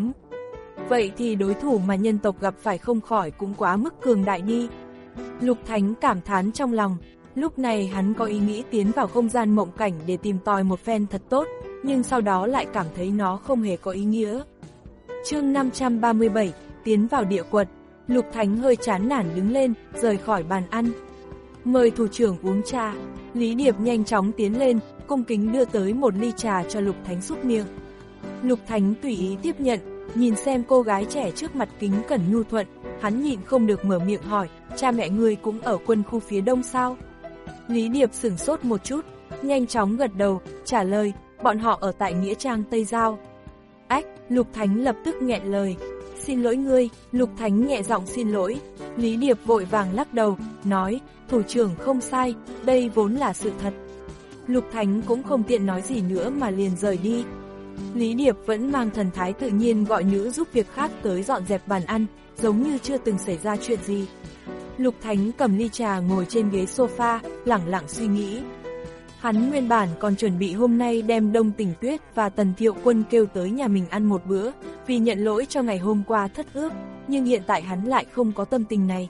Vậy thì đối thủ mà nhân tộc gặp phải không khỏi cũng quá mức cường đại đi. Lục Thánh cảm thán trong lòng, lúc này hắn có ý nghĩ tiến vào không gian mộng cảnh để tìm tòi một phen thật tốt, nhưng sau đó lại cảm thấy nó không hề có ý nghĩa. Chương năm trăm ba mươi bảy, tiến vào địa quật. Lục Thánh hơi chán nản đứng lên, rời khỏi bàn ăn. Mời thủ trưởng uống trà. Lý Điệp nhanh chóng tiến lên, cung kính đưa tới một ly trà cho Lục Thánh xúc miệng. Lục Thánh tùy ý tiếp nhận, nhìn xem cô gái trẻ trước mặt kính cẩn nhu thuận, hắn nhịn không được mở miệng hỏi, cha mẹ ngươi cũng ở quân khu phía đông sao? Lý Điệp sửng sốt một chút, nhanh chóng gật đầu, trả lời, bọn họ ở tại Nghĩa Trang Tây Giao. Ách, Lục Thánh lập tức nghẹn lời, xin lỗi ngươi. Lục Thánh nhẹ giọng xin lỗi. Lý Điệp vội vàng lắc đầu, nói, thủ trưởng không sai, đây vốn là sự thật. Lục Thánh cũng không tiện nói gì nữa mà liền rời đi. Lý Điệp vẫn mang thần thái tự nhiên gọi nữ giúp việc khác tới dọn dẹp bàn ăn, giống như chưa từng xảy ra chuyện gì. Lục Thánh cầm ly trà ngồi trên ghế sofa, lẳng lặng suy nghĩ. Hắn nguyên bản còn chuẩn bị hôm nay đem Đông Tình Tuyết và Tần Thiệu Quân kêu tới nhà mình ăn một bữa, vì nhận lỗi cho ngày hôm qua thất ước, nhưng hiện tại hắn lại không có tâm tình này.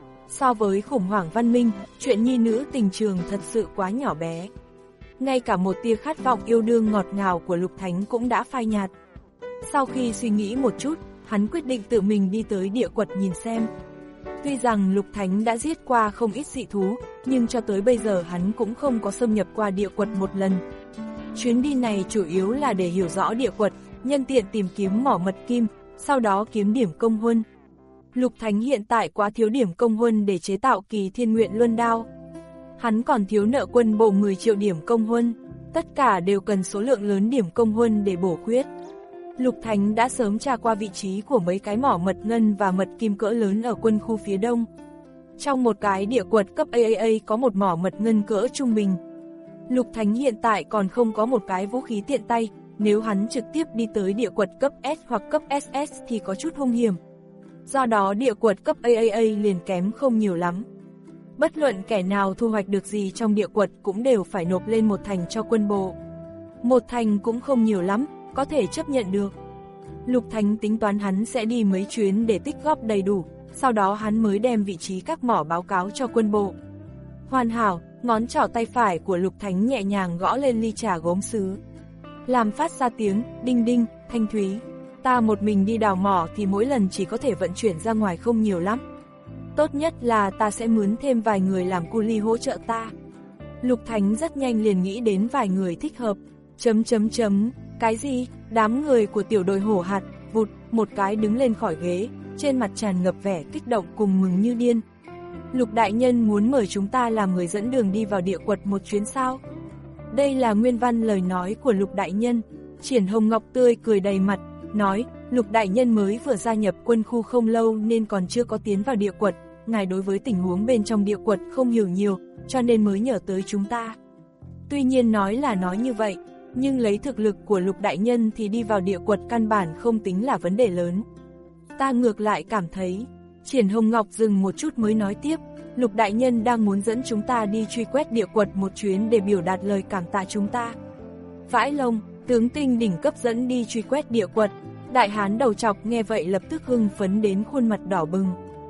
So với khủng hoảng văn minh, chuyện nhi nữ tình trường thật sự quá nhỏ bé. Ngay cả một tia khát vọng yêu đương ngọt ngào của Lục Thánh cũng đã phai nhạt. Sau khi suy nghĩ một chút, hắn quyết định tự mình đi tới địa quật nhìn xem. Tuy rằng Lục Thánh đã giết qua không ít dị thú, nhưng cho tới bây giờ hắn cũng không có xâm nhập qua địa quật một lần. Chuyến đi này chủ yếu là để hiểu rõ địa quật, nhân tiện tìm kiếm mỏ mật kim, sau đó kiếm điểm công huân. Lục Thánh hiện tại quá thiếu điểm công huân để chế tạo Kỳ Thiên Nguyện Luân Đao. Hắn còn thiếu nợ quân bộ mười triệu điểm công huân, tất cả đều cần số lượng lớn điểm công huân để bổ khuyết. Lục Thánh đã sớm tra qua vị trí của mấy cái mỏ mật ngân và mật kim cỡ lớn ở quân khu phía đông. Trong một cái địa quật cấp A A A có một mỏ mật ngân cỡ trung bình. Lục Thánh hiện tại còn không có một cái vũ khí tiện tay, nếu hắn trực tiếp đi tới địa quật cấp S hoặc cấp S S thì có chút hung hiểm. Do đó địa quật cấp A A A liền kém không nhiều lắm. Bất luận kẻ nào thu hoạch được gì trong địa quật cũng đều phải nộp lên một thành cho quân bộ. Một thành cũng không nhiều lắm, có thể chấp nhận được. Lục Thánh tính toán hắn sẽ đi mấy chuyến để tích góp đầy đủ, sau đó hắn mới đem vị trí các mỏ báo cáo cho quân bộ. Hoàn hảo, ngón trỏ tay phải của Lục Thánh nhẹ nhàng gõ lên ly trà gốm sứ. Làm phát ra tiếng, đinh đinh, thanh thúy. Ta một mình đi đào mỏ thì mỗi lần chỉ có thể vận chuyển ra ngoài không nhiều lắm. Tốt nhất là ta sẽ mướn thêm vài người làm cu li hỗ trợ ta. Lục Thánh rất nhanh liền nghĩ đến vài người thích hợp. Chấm chấm chấm, cái gì? Đám người của tiểu đội hổ hạt, vụt, một cái đứng lên khỏi ghế, trên mặt tràn ngập vẻ kích động cùng mừng như điên. Lục đại nhân muốn mời chúng ta làm người dẫn đường đi vào địa quật một chuyến sao? Đây là nguyên văn lời nói của Lục đại nhân. Triển Hồng Ngọc tươi cười đầy mặt, nói, Lục đại nhân mới vừa gia nhập quân khu không lâu nên còn chưa có tiến vào địa quật, ngài đối với tình huống bên trong địa quật không hiểu nhiều, cho nên mới nhờ tới chúng ta. Tuy nhiên nói là nói như vậy, nhưng lấy thực lực của Lục đại nhân thì đi vào địa quật căn bản không tính là vấn đề lớn. Ta ngược lại cảm thấy, Triển Hồng Ngọc dừng một chút mới nói tiếp, Lục đại nhân đang muốn dẫn chúng ta đi truy quét địa quật một chuyến để biểu đạt lời cảm tạ chúng ta. Vãi lông, tướng tinh đỉnh cấp dẫn đi truy quét địa quật. Đại hán đầu chọc nghe vậy lập tức hưng phấn đến khuôn mặt đỏ bừng.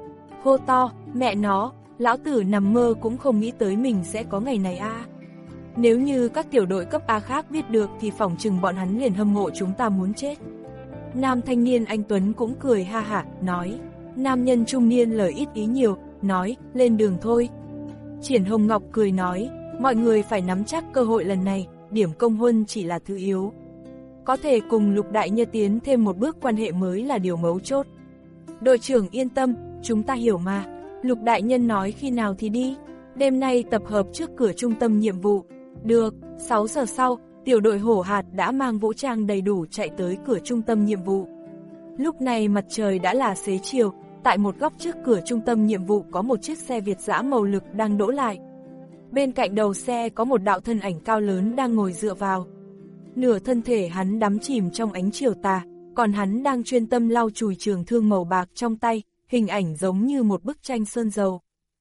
Hô to, mẹ nó, lão tử nằm mơ cũng không nghĩ tới mình sẽ có ngày này a. À. Nếu như các tiểu đội cấp A khác biết được thì phỏng chừng bọn hắn liền hâm mộ chúng ta muốn chết. Nam thanh niên anh Tuấn cũng cười ha hả, nói. Nam nhân trung niên lời ít ý nhiều, nói, lên đường thôi. Triển Hồng Ngọc cười nói, mọi người phải nắm chắc cơ hội lần này, điểm công huân chỉ là thứ yếu. Có thể cùng Lục Đại Nhân tiến thêm một bước quan hệ mới là điều mấu chốt. Đội trưởng yên tâm, chúng ta hiểu mà. Lục Đại Nhân nói khi nào thì đi. Đêm nay tập hợp trước cửa trung tâm nhiệm vụ. Được, sáu giờ sau, tiểu đội Hổ Hạt đã mang vũ trang đầy đủ chạy tới cửa trung tâm nhiệm vụ. Lúc này mặt trời đã là xế chiều, tại một góc trước cửa trung tâm nhiệm vụ có một chiếc xe Việt dã màu lục đang đỗ lại. Bên cạnh đầu xe có một đạo thân ảnh cao lớn đang ngồi dựa vào. Nửa thân thể hắn đắm chìm trong ánh chiều tà, còn hắn đang chuyên tâm lau chùi trường thương màu bạc trong tay, hình ảnh giống như một bức tranh sơn dầu.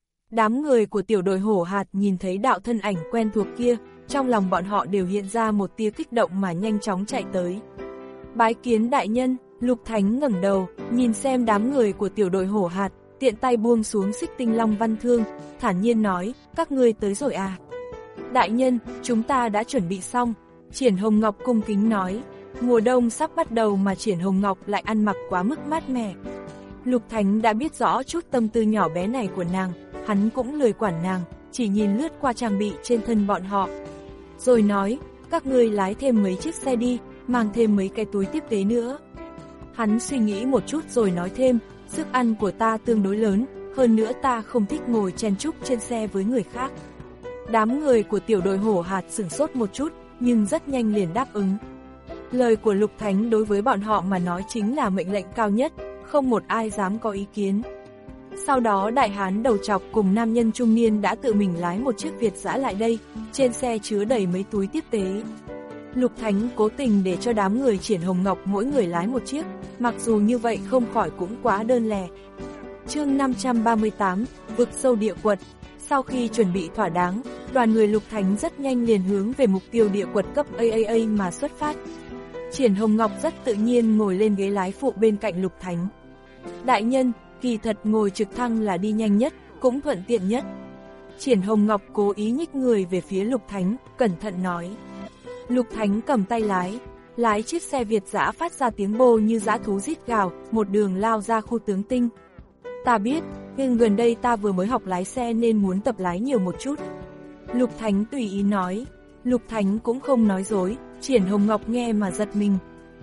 Đám người của tiểu đội Hổ Hạt nhìn thấy đạo thân ảnh quen thuộc kia, trong lòng bọn họ đều hiện ra một tia kích động mà nhanh chóng chạy tới. Bái kiến đại nhân, Lục Thánh ngẩng đầu, nhìn xem đám người của tiểu đội Hổ Hạt, tiện tay buông xuống xích tinh long văn thương, thản nhiên nói, các ngươi tới rồi à? Đại nhân, chúng ta đã chuẩn bị xong. Triển Hồng Ngọc cung kính nói, mùa đông sắp bắt đầu mà Triển Hồng Ngọc lại ăn mặc quá mức mát mẻ. Lục Thánh đã biết rõ chút tâm tư nhỏ bé này của nàng, hắn cũng lười quản nàng, chỉ nhìn lướt qua trang bị trên thân bọn họ. Rồi nói, các ngươi lái thêm mấy chiếc xe đi, mang thêm mấy cái túi tiếp tế nữa. Hắn suy nghĩ một chút rồi nói thêm, sức ăn của ta tương đối lớn, hơn nữa ta không thích ngồi chen chúc trên xe với người khác. Đám người của tiểu đội Hổ Hạt sửng sốt một chút, nhưng rất nhanh liền đáp ứng. Lời của Lục Thánh đối với bọn họ mà nói chính là mệnh lệnh cao nhất, không một ai dám có ý kiến. Sau đó đại hán đầu trọc cùng nam nhân trung niên đã tự mình lái một chiếc Việt dã lại đây, trên xe chứa đầy mấy túi tiếp tế. Lục Thánh cố tình để cho đám người Triển Hồng Ngọc mỗi người lái một chiếc, mặc dù như vậy không khỏi cũng quá đơn lẻ. Chương năm trăm ba mươi tám, vực sâu địa quật. Sau khi chuẩn bị thỏa đáng, đoàn người Lục Thánh rất nhanh liền hướng về mục tiêu địa quật cấp A A A mà xuất phát. Triển Hồng Ngọc rất tự nhiên ngồi lên ghế lái phụ bên cạnh Lục Thánh. Đại nhân, kỳ thật ngồi trực thăng là đi nhanh nhất, cũng thuận tiện nhất. Triển Hồng Ngọc cố ý nhích người về phía Lục Thánh, cẩn thận nói. Lục Thánh cầm tay lái, lái chiếc xe Việt dã phát ra tiếng bô như dã thú rít gào, một đường lao ra khu tướng tinh. Ta biết, nhưng gần đây ta vừa mới học lái xe nên muốn tập lái nhiều một chút. Lục Thánh tùy ý nói. Lục Thánh cũng không nói dối, Triển Hồng Ngọc nghe mà giật mình.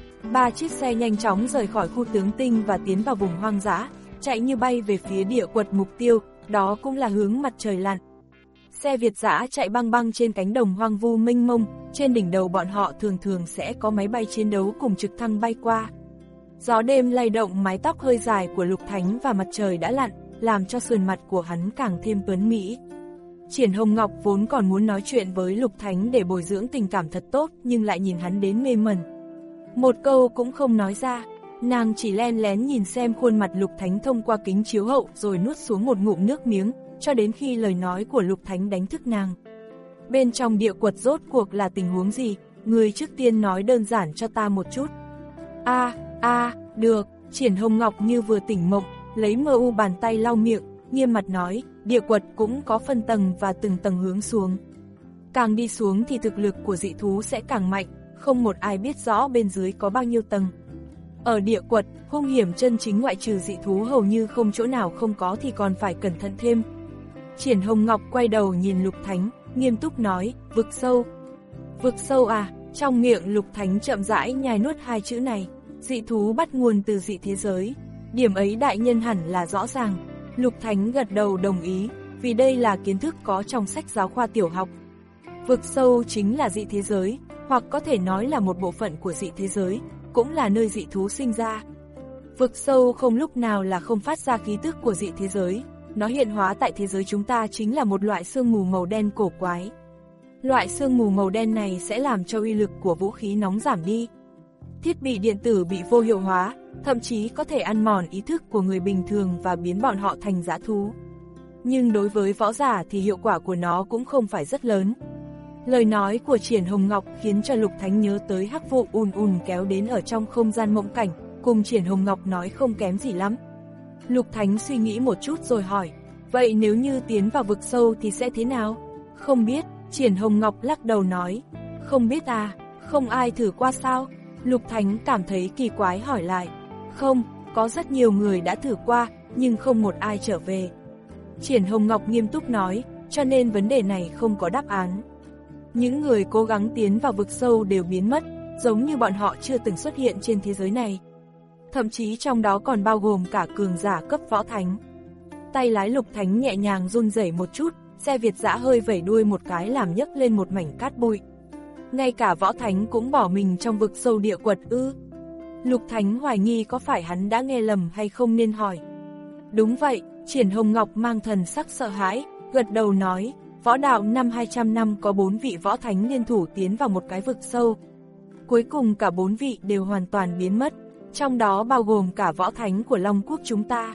Ba chiếc xe nhanh chóng rời khỏi khu tướng tinh và tiến vào vùng hoang dã, chạy như bay về phía địa quật mục tiêu, đó cũng là hướng mặt trời lặn. Xe Việt dã chạy băng băng trên cánh đồng hoang vu mênh mông, trên đỉnh đầu bọn họ thường thường sẽ có máy bay chiến đấu cùng trực thăng bay qua. Gió đêm lay động mái tóc hơi dài của Lục Thánh và mặt trời đã lặn, làm cho sườn mặt của hắn càng thêm tuấn mỹ. Triển Hồng Ngọc vốn còn muốn nói chuyện với Lục Thánh để bồi dưỡng tình cảm thật tốt, nhưng lại nhìn hắn đến mê mẩn. Một câu cũng không nói ra, nàng chỉ len lén nhìn xem khuôn mặt Lục Thánh thông qua kính chiếu hậu rồi nuốt xuống một ngụm nước miếng, cho đến khi lời nói của Lục Thánh đánh thức nàng. Bên trong địa quật rốt cuộc là tình huống gì, người trước tiên nói đơn giản cho ta một chút. A, a, được, Triển Hồng Ngọc như vừa tỉnh mộng, lấy mơ u bàn tay lau miệng, nghiêm mặt nói, địa quật cũng có phân tầng và từng tầng hướng xuống. Càng đi xuống thì thực lực của dị thú sẽ càng mạnh, không một ai biết rõ bên dưới có bao nhiêu tầng. Ở địa quật, hung hiểm chân chính ngoại trừ dị thú hầu như không chỗ nào không có thì còn phải cẩn thận thêm. Triển Hồng Ngọc quay đầu nhìn Lục Thánh, nghiêm túc nói, vực sâu. Vực sâu à, trong miệng Lục Thánh chậm rãi nhai nuốt hai chữ này, dị thú bắt nguồn từ dị thế giới. Điểm ấy đại nhân hẳn là rõ ràng. Lục Thánh gật đầu đồng ý, vì đây là kiến thức có trong sách giáo khoa tiểu học. Vực sâu chính là dị thế giới, hoặc có thể nói là một bộ phận của dị thế giới, cũng là nơi dị thú sinh ra. Vực sâu không lúc nào là không phát ra khí tức của dị thế giới, nó hiện hóa tại thế giới chúng ta chính là một loại sương mù màu đen cổ quái. Loại sương mù màu đen này sẽ làm cho uy lực của vũ khí nóng giảm đi. Thiết bị điện tử bị vô hiệu hóa, thậm chí có thể ăn mòn ý thức của người bình thường và biến bọn họ thành dã thú. Nhưng đối với võ giả thì hiệu quả của nó cũng không phải rất lớn. Lời nói của Triển Hồng Ngọc khiến cho Lục Thánh nhớ tới hắc vụ ùn ùn kéo đến ở trong không gian mộng cảnh, cùng Triển Hồng Ngọc nói không kém gì lắm. Lục Thánh suy nghĩ một chút rồi hỏi, vậy nếu như tiến vào vực sâu thì sẽ thế nào? Không biết, Triển Hồng Ngọc lắc đầu nói, không biết à, không ai thử qua sao? Lục Thánh cảm thấy kỳ quái hỏi lại, không, có rất nhiều người đã thử qua, nhưng không một ai trở về. Triển Hồng Ngọc nghiêm túc nói, cho nên vấn đề này không có đáp án. Những người cố gắng tiến vào vực sâu đều biến mất, giống như bọn họ chưa từng xuất hiện trên thế giới này. Thậm chí trong đó còn bao gồm cả cường giả cấp võ thánh. Tay lái Lục Thánh nhẹ nhàng run rẩy một chút, xe Việt dã hơi vẩy đuôi một cái làm nhấc lên một mảnh cát bụi. Ngay cả võ thánh cũng bỏ mình trong vực sâu địa quật ư? Lục Thánh hoài nghi có phải hắn đã nghe lầm hay không nên hỏi. Đúng vậy, Triển Hồng Ngọc mang thần sắc sợ hãi, gật đầu nói, võ đạo năm hai trăm năm có bốn vị võ thánh liên thủ tiến vào một cái vực sâu. Cuối cùng cả bốn vị đều hoàn toàn biến mất, trong đó bao gồm cả võ thánh của Long Quốc chúng ta.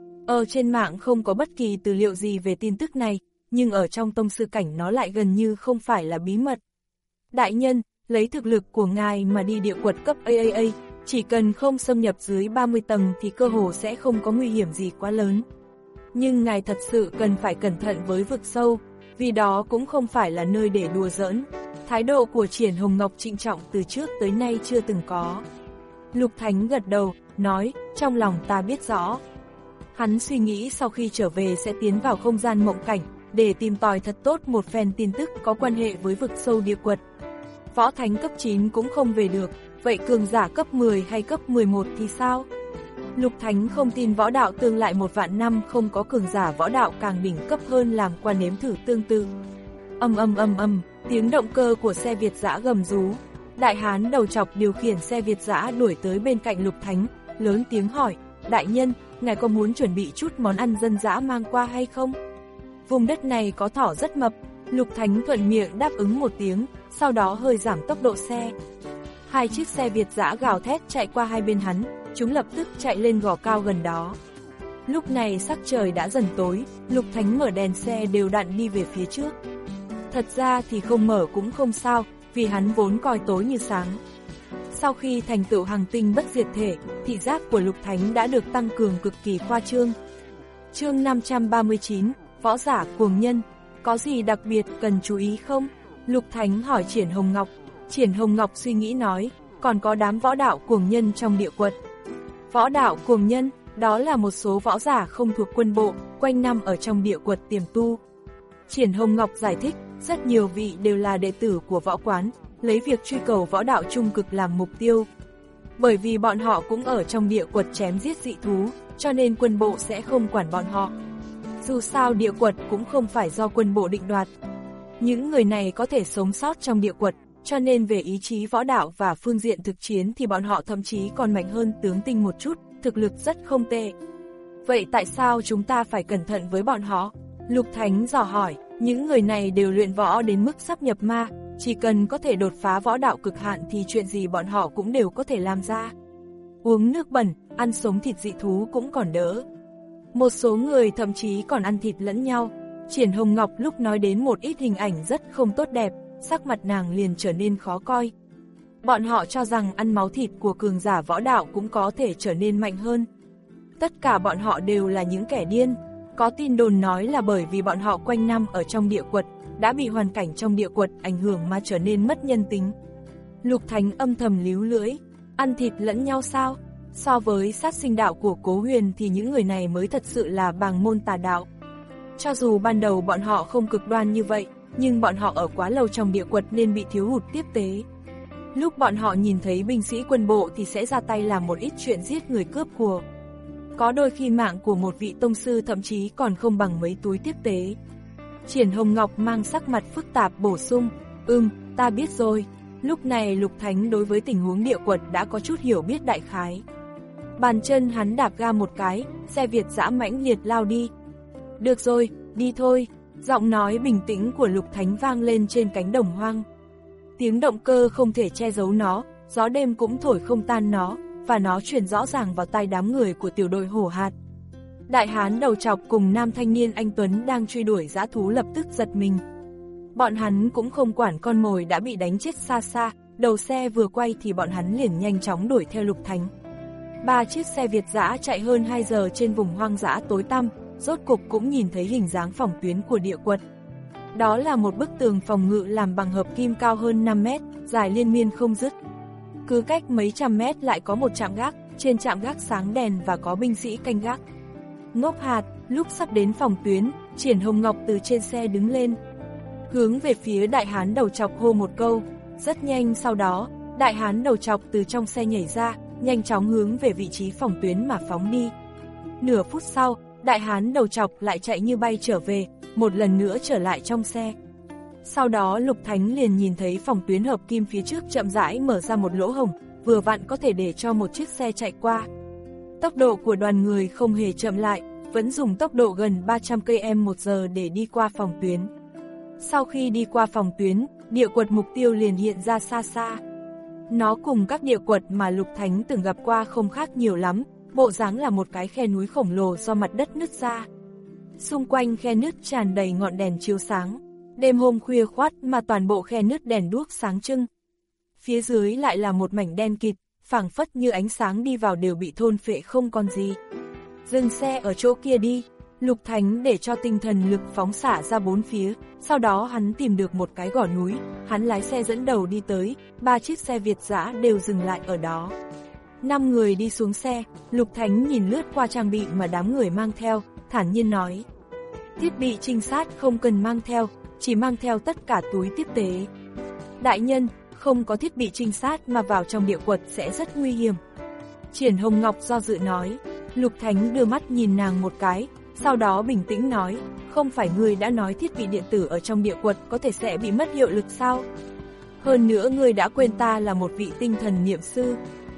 Ở trên mạng không có bất kỳ tư liệu gì về tin tức này, nhưng ở trong tông sư cảnh nó lại gần như không phải là bí mật. Đại nhân, lấy thực lực của ngài mà đi địa quật cấp a a a, chỉ cần không xâm nhập dưới ba mươi tầng thì cơ hồ sẽ không có nguy hiểm gì quá lớn. Nhưng ngài thật sự cần phải cẩn thận với vực sâu, vì đó cũng không phải là nơi để đùa giỡn. Thái độ của Triển Hồng Ngọc trịnh trọng từ trước tới nay chưa từng có. Lục Thánh gật đầu, nói, trong lòng ta biết rõ. Hắn suy nghĩ sau khi trở về sẽ tiến vào không gian mộng cảnh, để tìm tòi thật tốt một phen tin tức có quan hệ với vực sâu địa quật. Võ thánh cấp chín cũng không về được, vậy cường giả cấp mười hay cấp mười một thì sao? Lục Thánh không tin võ đạo tương lại một vạn năm không có cường giả võ đạo càng đỉnh cấp hơn làm qua nếm thử tương tự. Âm âm âm âm, tiếng động cơ của xe Việt dã gầm rú. Đại hán đầu chọc điều khiển xe Việt dã đuổi tới bên cạnh Lục Thánh, lớn tiếng hỏi, đại nhân, ngài có muốn chuẩn bị chút món ăn dân dã mang qua hay không? Vùng đất này có thỏ rất mập. Lục Thánh thuận miệng đáp ứng một tiếng, sau đó hơi giảm tốc độ xe. Hai chiếc xe Việt dã gào thét chạy qua hai bên hắn, chúng lập tức chạy lên gò cao gần đó. Lúc này sắc trời đã dần tối, Lục Thánh mở đèn xe đều đặn đi về phía trước. Thật ra thì không mở cũng không sao, vì hắn vốn coi tối như sáng. Sau khi thành tựu hành tinh bất diệt thể, thị giác của Lục Thánh đã được tăng cường cực kỳ khoa trương. Chương năm trăm ba mươi chín, Võ giả cuồng nhân, có gì đặc biệt cần chú ý không? Lục Thánh hỏi Triển Hồng Ngọc. Triển Hồng Ngọc suy nghĩ nói, còn có đám võ đạo cuồng nhân trong địa quật. Võ đạo cuồng nhân, đó là một số võ giả không thuộc quân bộ, quanh năm ở trong địa quật tiềm tu. Triển Hồng Ngọc giải thích, rất nhiều vị đều là đệ tử của võ quán, lấy việc truy cầu võ đạo trung cực làm mục tiêu. Bởi vì bọn họ cũng ở trong địa quật chém giết dị thú, cho nên quân bộ sẽ không quản bọn họ. Dù sao địa quật cũng không phải do quân bộ định đoạt. Những người này có thể sống sót trong địa quật, cho nên về ý chí võ đạo và phương diện thực chiến thì bọn họ thậm chí còn mạnh hơn tướng tinh một chút, thực lực rất không tệ. Vậy tại sao chúng ta phải cẩn thận với bọn họ? Lục Thánh dò hỏi, những người này đều luyện võ đến mức sắp nhập ma, chỉ cần có thể đột phá võ đạo cực hạn thì chuyện gì bọn họ cũng đều có thể làm ra. Uống nước bẩn, ăn sống thịt dị thú cũng còn đỡ. Một số người thậm chí còn ăn thịt lẫn nhau. Triển Hồng Ngọc lúc nói đến một ít hình ảnh rất không tốt đẹp, sắc mặt nàng liền trở nên khó coi. Bọn họ cho rằng ăn máu thịt của cường giả võ đạo cũng có thể trở nên mạnh hơn. Tất cả bọn họ đều là những kẻ điên. Có tin đồn nói là bởi vì bọn họ quanh năm ở trong địa quật, đã bị hoàn cảnh trong địa quật ảnh hưởng mà trở nên mất nhân tính. Lục Thánh âm thầm líu lưỡi, ăn thịt lẫn nhau sao? So với sát sinh đạo của Cố Huyền thì những người này mới thật sự là bàng môn tà đạo. Cho dù ban đầu bọn họ không cực đoan như vậy, nhưng bọn họ ở quá lâu trong địa quật nên bị thiếu hụt tiếp tế. Lúc bọn họ nhìn thấy binh sĩ quân bộ thì sẽ ra tay làm một ít chuyện giết người cướp của. Có đôi khi mạng của một vị tông sư thậm chí còn không bằng mấy túi tiếp tế. Triển Hồng Ngọc mang sắc mặt phức tạp bổ sung, ừm, ta biết rồi. Lúc này Lục Thánh đối với tình huống địa quật đã có chút hiểu biết đại khái. Bàn chân hắn đạp ga một cái, xe Việt dã mãnh liệt lao đi. Được rồi, đi thôi. Giọng nói bình tĩnh của Lục Thánh vang lên trên cánh đồng hoang. Tiếng động cơ không thể che giấu nó, gió đêm cũng thổi không tan nó, và nó truyền rõ ràng vào tai đám người của tiểu đội hổ hạt. Đại hán đầu chọc cùng nam thanh niên anh Tuấn đang truy đuổi dã thú lập tức giật mình. Bọn hắn cũng không quản con mồi đã bị đánh chết xa xa, đầu xe vừa quay thì bọn hắn liền nhanh chóng đuổi theo Lục Thánh. Ba chiếc xe Việt dã chạy hơn hai giờ trên vùng hoang dã tối tăm, rốt cục cũng nhìn thấy hình dáng phòng tuyến của địa quật. Đó là một bức tường phòng ngự làm bằng hợp kim cao hơn năm mét, dài liên miên không dứt. Cứ cách mấy trăm mét lại có một trạm gác, trên trạm gác sáng đèn và có binh sĩ canh gác. Ngốc hạt, lúc sắp đến phòng tuyến, Triển Hồng Ngọc từ trên xe đứng lên, hướng về phía đại hán đầu chọc hô một câu. Rất nhanh sau đó, đại hán đầu chọc từ trong xe nhảy ra, nhanh chóng hướng về vị trí phòng tuyến mà phóng đi. Nửa phút sau, đại hán đầu chọc lại chạy như bay trở về, một lần nữa trở lại trong xe. Sau đó Lục Thánh liền nhìn thấy phòng tuyến hợp kim phía trước chậm rãi mở ra một lỗ hổng, vừa vặn có thể để cho một chiếc xe chạy qua. Tốc độ của đoàn người không hề chậm lại, vẫn dùng tốc độ gần ba trăm ki lô mét một giờ để đi qua phòng tuyến. Sau khi đi qua phòng tuyến, địa quật mục tiêu liền hiện ra xa xa. Nó cùng các địa quật mà Lục Thánh từng gặp qua không khác nhiều lắm, bộ dáng là một cái khe núi khổng lồ do mặt đất nứt ra. Xung quanh khe nứt tràn đầy ngọn đèn chiếu sáng. Đêm hôm khuya khoắt mà toàn bộ khe nứt đèn đuốc sáng trưng. Phía dưới lại là một mảnh đen kịt, phảng phất như ánh sáng đi vào đều bị thôn phệ không còn gì. Dừng xe ở chỗ kia đi, Lục Thánh để cho tinh thần lực phóng xạ ra bốn phía, sau đó hắn tìm được một cái gò núi, hắn lái xe dẫn đầu đi tới, ba chiếc xe Việt dã đều dừng lại ở đó. Năm người đi xuống xe, Lục Thánh nhìn lướt qua trang bị mà đám người mang theo, thản nhiên nói. Thiết bị trinh sát không cần mang theo, chỉ mang theo tất cả túi tiếp tế. Đại nhân, không có thiết bị trinh sát mà vào trong địa quật sẽ rất nguy hiểm. Triển Hồng Ngọc do dự nói. Lục Thánh đưa mắt nhìn nàng một cái, sau đó bình tĩnh nói, không phải ngươi đã nói thiết bị điện tử ở trong địa quật có thể sẽ bị mất hiệu lực sao? Hơn nữa ngươi đã quên ta là một vị tinh thần niệm sư.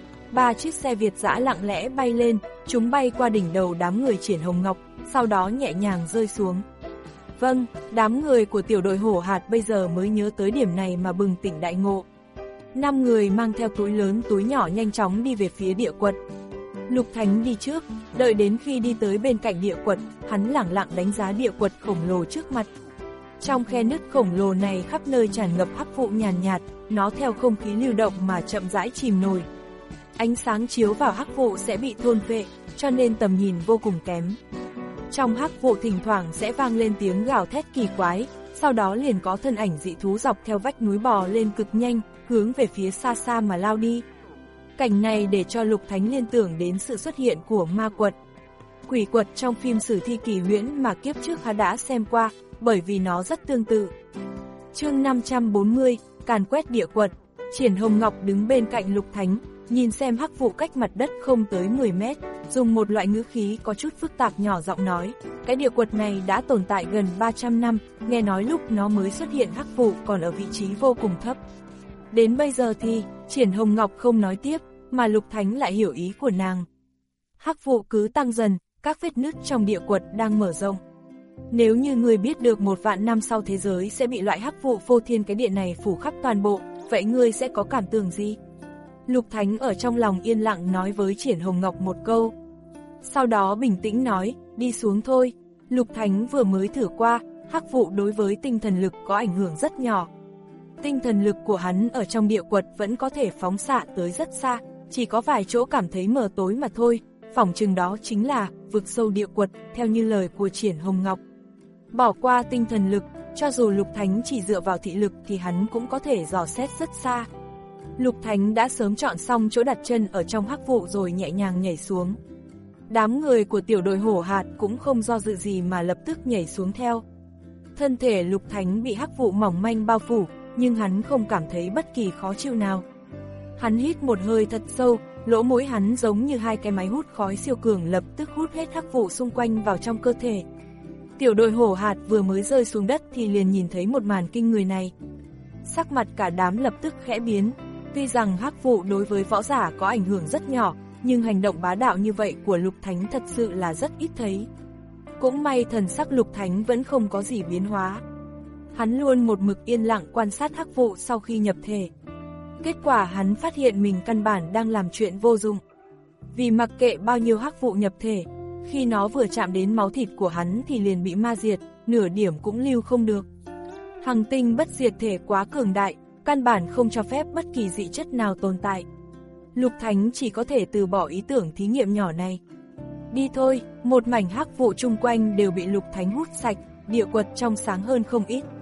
Ba chiếc xe Việt dã lặng lẽ bay lên, chúng bay qua đỉnh đầu đám người Triển Hồng Ngọc, sau đó nhẹ nhàng rơi xuống. Vâng, đám người của tiểu đội hổ hạt bây giờ mới nhớ tới điểm này mà bừng tỉnh đại ngộ. Năm người mang theo túi lớn túi nhỏ nhanh chóng đi về phía địa quật. Lục Thánh đi trước, đợi đến khi đi tới bên cạnh địa quật, hắn lẳng lặng đánh giá địa quật khổng lồ trước mặt. Trong khe nứt khổng lồ này khắp nơi tràn ngập hắc vụ nhàn nhạt, nó theo không khí lưu động mà chậm rãi chìm nổi. Ánh sáng chiếu vào hắc vụ sẽ bị thôn phệ, cho nên tầm nhìn vô cùng kém. Trong hắc vụ thỉnh thoảng sẽ vang lên tiếng gào thét kỳ quái, sau đó liền có thân ảnh dị thú dọc theo vách núi bò lên cực nhanh, hướng về phía xa xa mà lao đi. Cảnh này để cho Lục Thánh liên tưởng đến sự xuất hiện của ma quật. Quỷ quật trong phim sử thi kỳ huyễn mà kiếp trước hắn đã xem qua, bởi vì nó rất tương tự. Chương năm trăm bốn mươi, càn quét địa quật. Triển Hồng Ngọc đứng bên cạnh Lục Thánh, nhìn xem hắc vụ cách mặt đất không tới mười mét, dùng một loại ngữ khí có chút phức tạp nhỏ giọng nói, cái địa quật này đã tồn tại gần ba trăm năm, nghe nói lúc nó mới xuất hiện hắc vụ còn ở vị trí vô cùng thấp. Đến bây giờ thì, Triển Hồng Ngọc không nói tiếp, mà Lục Thánh lại hiểu ý của nàng. Hắc vụ cứ tăng dần, các vết nứt trong địa quật đang mở rộng. Nếu như ngươi biết được một vạn năm sau thế giới sẽ bị loại hắc vụ phô thiên cái địa này phủ khắp toàn bộ, vậy ngươi sẽ có cảm tưởng gì? Lục Thánh ở trong lòng yên lặng nói với Triển Hồng Ngọc một câu. Sau đó bình tĩnh nói, đi xuống thôi. Lục Thánh vừa mới thử qua, hắc vụ đối với tinh thần lực có ảnh hưởng rất nhỏ. Tinh thần lực của hắn ở trong địa quật vẫn có thể phóng xạ tới rất xa, chỉ có vài chỗ cảm thấy mờ tối mà thôi, phỏng chừng đó chính là vực sâu địa quật, theo như lời của Triển Hồng Ngọc. Bỏ qua tinh thần lực, cho dù Lục Thánh chỉ dựa vào thị lực thì hắn cũng có thể dò xét rất xa. Lục Thánh đã sớm chọn xong chỗ đặt chân ở trong hắc vụ rồi nhẹ nhàng nhảy xuống. Đám người của tiểu đội hổ hạt cũng không do dự gì mà lập tức nhảy xuống theo. Thân thể Lục Thánh bị hắc vụ mỏng manh bao phủ, nhưng hắn không cảm thấy bất kỳ khó chịu nào. Hắn hít một hơi thật sâu, lỗ mũi hắn giống như hai cái máy hút khói siêu cường lập tức hút hết hắc vụ xung quanh vào trong cơ thể. Tiểu đội hổ hạt vừa mới rơi xuống đất thì liền nhìn thấy một màn kinh người này. Sắc mặt cả đám lập tức khẽ biến, tuy rằng hắc vụ đối với võ giả có ảnh hưởng rất nhỏ, nhưng hành động bá đạo như vậy của Lục Thánh thật sự là rất ít thấy. Cũng may thần sắc Lục Thánh vẫn không có gì biến hóa. Hắn luôn một mực yên lặng quan sát hắc vụ sau khi nhập thể. Kết quả hắn phát hiện mình căn bản đang làm chuyện vô dụng. Vì mặc kệ bao nhiêu hắc vụ nhập thể, khi nó vừa chạm đến máu thịt của hắn thì liền bị ma diệt, nửa điểm cũng lưu không được. Hằng tinh bất diệt thể quá cường đại, căn bản không cho phép bất kỳ dị chất nào tồn tại. Lục Thánh chỉ có thể từ bỏ ý tưởng thí nghiệm nhỏ này. Đi thôi, một mảnh hắc vụ chung quanh đều bị Lục Thánh hút sạch, địa quật trong sáng hơn không ít.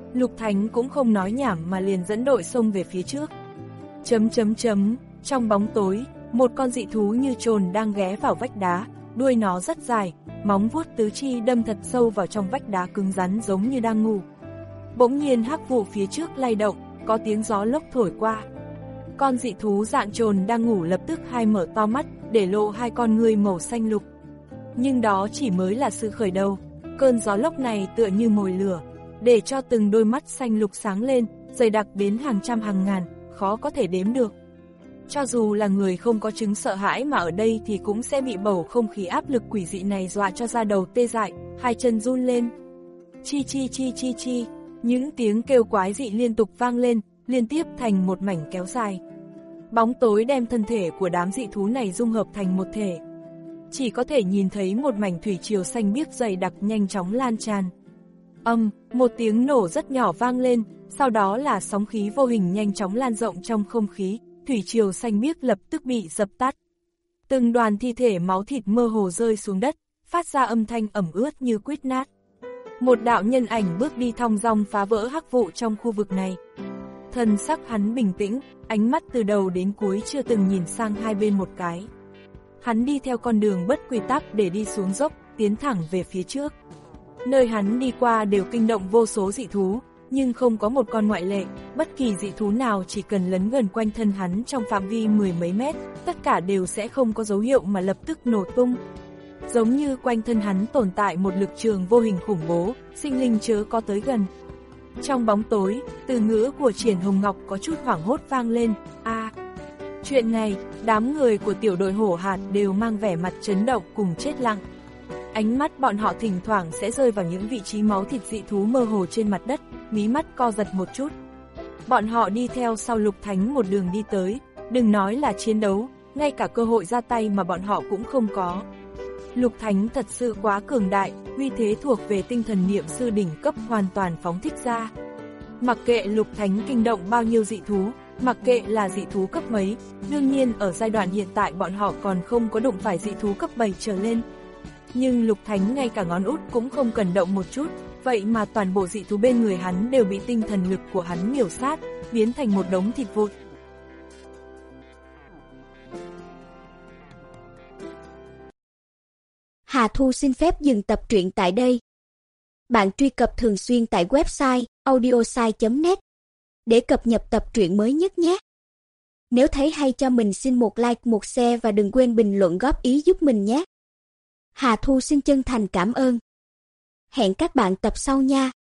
Lục Thánh cũng không nói nhảm mà liền dẫn đội xông về phía trước. Chấm chấm chấm, trong bóng tối, một con dị thú như trồn đang ghé vào vách đá, đuôi nó rất dài, móng vuốt tứ chi đâm thật sâu vào trong vách đá cứng rắn giống như đang ngủ. Bỗng nhiên hắc vụ phía trước lay động, có tiếng gió lốc thổi qua. Con dị thú dạng trồn đang ngủ lập tức hai mở to mắt, để lộ hai con ngươi màu xanh lục. Nhưng đó chỉ mới là sự khởi đầu, cơn gió lốc này tựa như mồi lửa, để cho từng đôi mắt xanh lục sáng lên, dày đặc đến hàng trăm hàng ngàn, khó có thể đếm được. Cho dù là người không có chứng sợ hãi mà ở đây thì cũng sẽ bị bầu không khí áp lực quỷ dị này dọa cho da đầu tê dại, hai chân run lên. Chi chi chi chi chi, những tiếng kêu quái dị liên tục vang lên, liên tiếp thành một mảnh kéo dài. Bóng tối đem thân thể của đám dị thú này dung hợp thành một thể. Chỉ có thể nhìn thấy một mảnh thủy triều xanh biếc dày đặc nhanh chóng lan tràn. Âm, một tiếng nổ rất nhỏ vang lên, sau đó là sóng khí vô hình nhanh chóng lan rộng trong không khí, thủy triều xanh biếc lập tức bị dập tắt. Từng đoàn thi thể máu thịt mơ hồ rơi xuống đất, phát ra âm thanh ẩm ướt như quýt nát. Một đạo nhân ảnh bước đi thong dong phá vỡ hắc vụ trong khu vực này. Thần sắc hắn bình tĩnh, ánh mắt từ đầu đến cuối chưa từng nhìn sang hai bên một cái. Hắn đi theo con đường bất quy tắc để đi xuống dốc, tiến thẳng về phía trước. Nơi hắn đi qua đều kinh động vô số dị thú, nhưng không có một con ngoại lệ, bất kỳ dị thú nào chỉ cần lấn gần quanh thân hắn trong phạm vi mười mấy mét, tất cả đều sẽ không có dấu hiệu mà lập tức nổ tung. Giống như quanh thân hắn tồn tại một lực trường vô hình khủng bố, sinh linh chớ có tới gần. Trong bóng tối, từ ngữ của Triển Hồng Ngọc có chút hoảng hốt vang lên, a à, chuyện này, đám người của tiểu đội hổ hạt đều mang vẻ mặt chấn động cùng chết lặng. Ánh mắt bọn họ thỉnh thoảng sẽ rơi vào những vị trí máu thịt dị thú mơ hồ trên mặt đất, mí mắt co giật một chút. Bọn họ đi theo sau Lục Thánh một đường đi tới, đừng nói là chiến đấu, ngay cả cơ hội ra tay mà bọn họ cũng không có. Lục Thánh thật sự quá cường đại, uy thế thuộc về tinh thần niệm sư đỉnh cấp hoàn toàn phóng thích ra. Mặc kệ Lục Thánh kinh động bao nhiêu dị thú, mặc kệ là dị thú cấp mấy, đương nhiên ở giai đoạn hiện tại bọn họ còn không có đụng phải dị thú cấp bảy trở lên. Nhưng Lục Thánh ngay cả ngón út cũng không cần động một chút, vậy mà toàn bộ dị thú bên người hắn đều bị tinh thần lực của hắn miểu sát, biến thành một đống thịt vụn. Hà Thu xin phép dừng tập truyện tại đây. Bạn truy cập thường xuyên tại website audiosai chấm net để cập nhật tập truyện mới nhất nhé. Nếu thấy hay cho mình xin một like, một share và đừng quên bình luận góp ý giúp mình nhé. Hà Thu xin chân thành cảm ơn. Hẹn các bạn tập sau nha.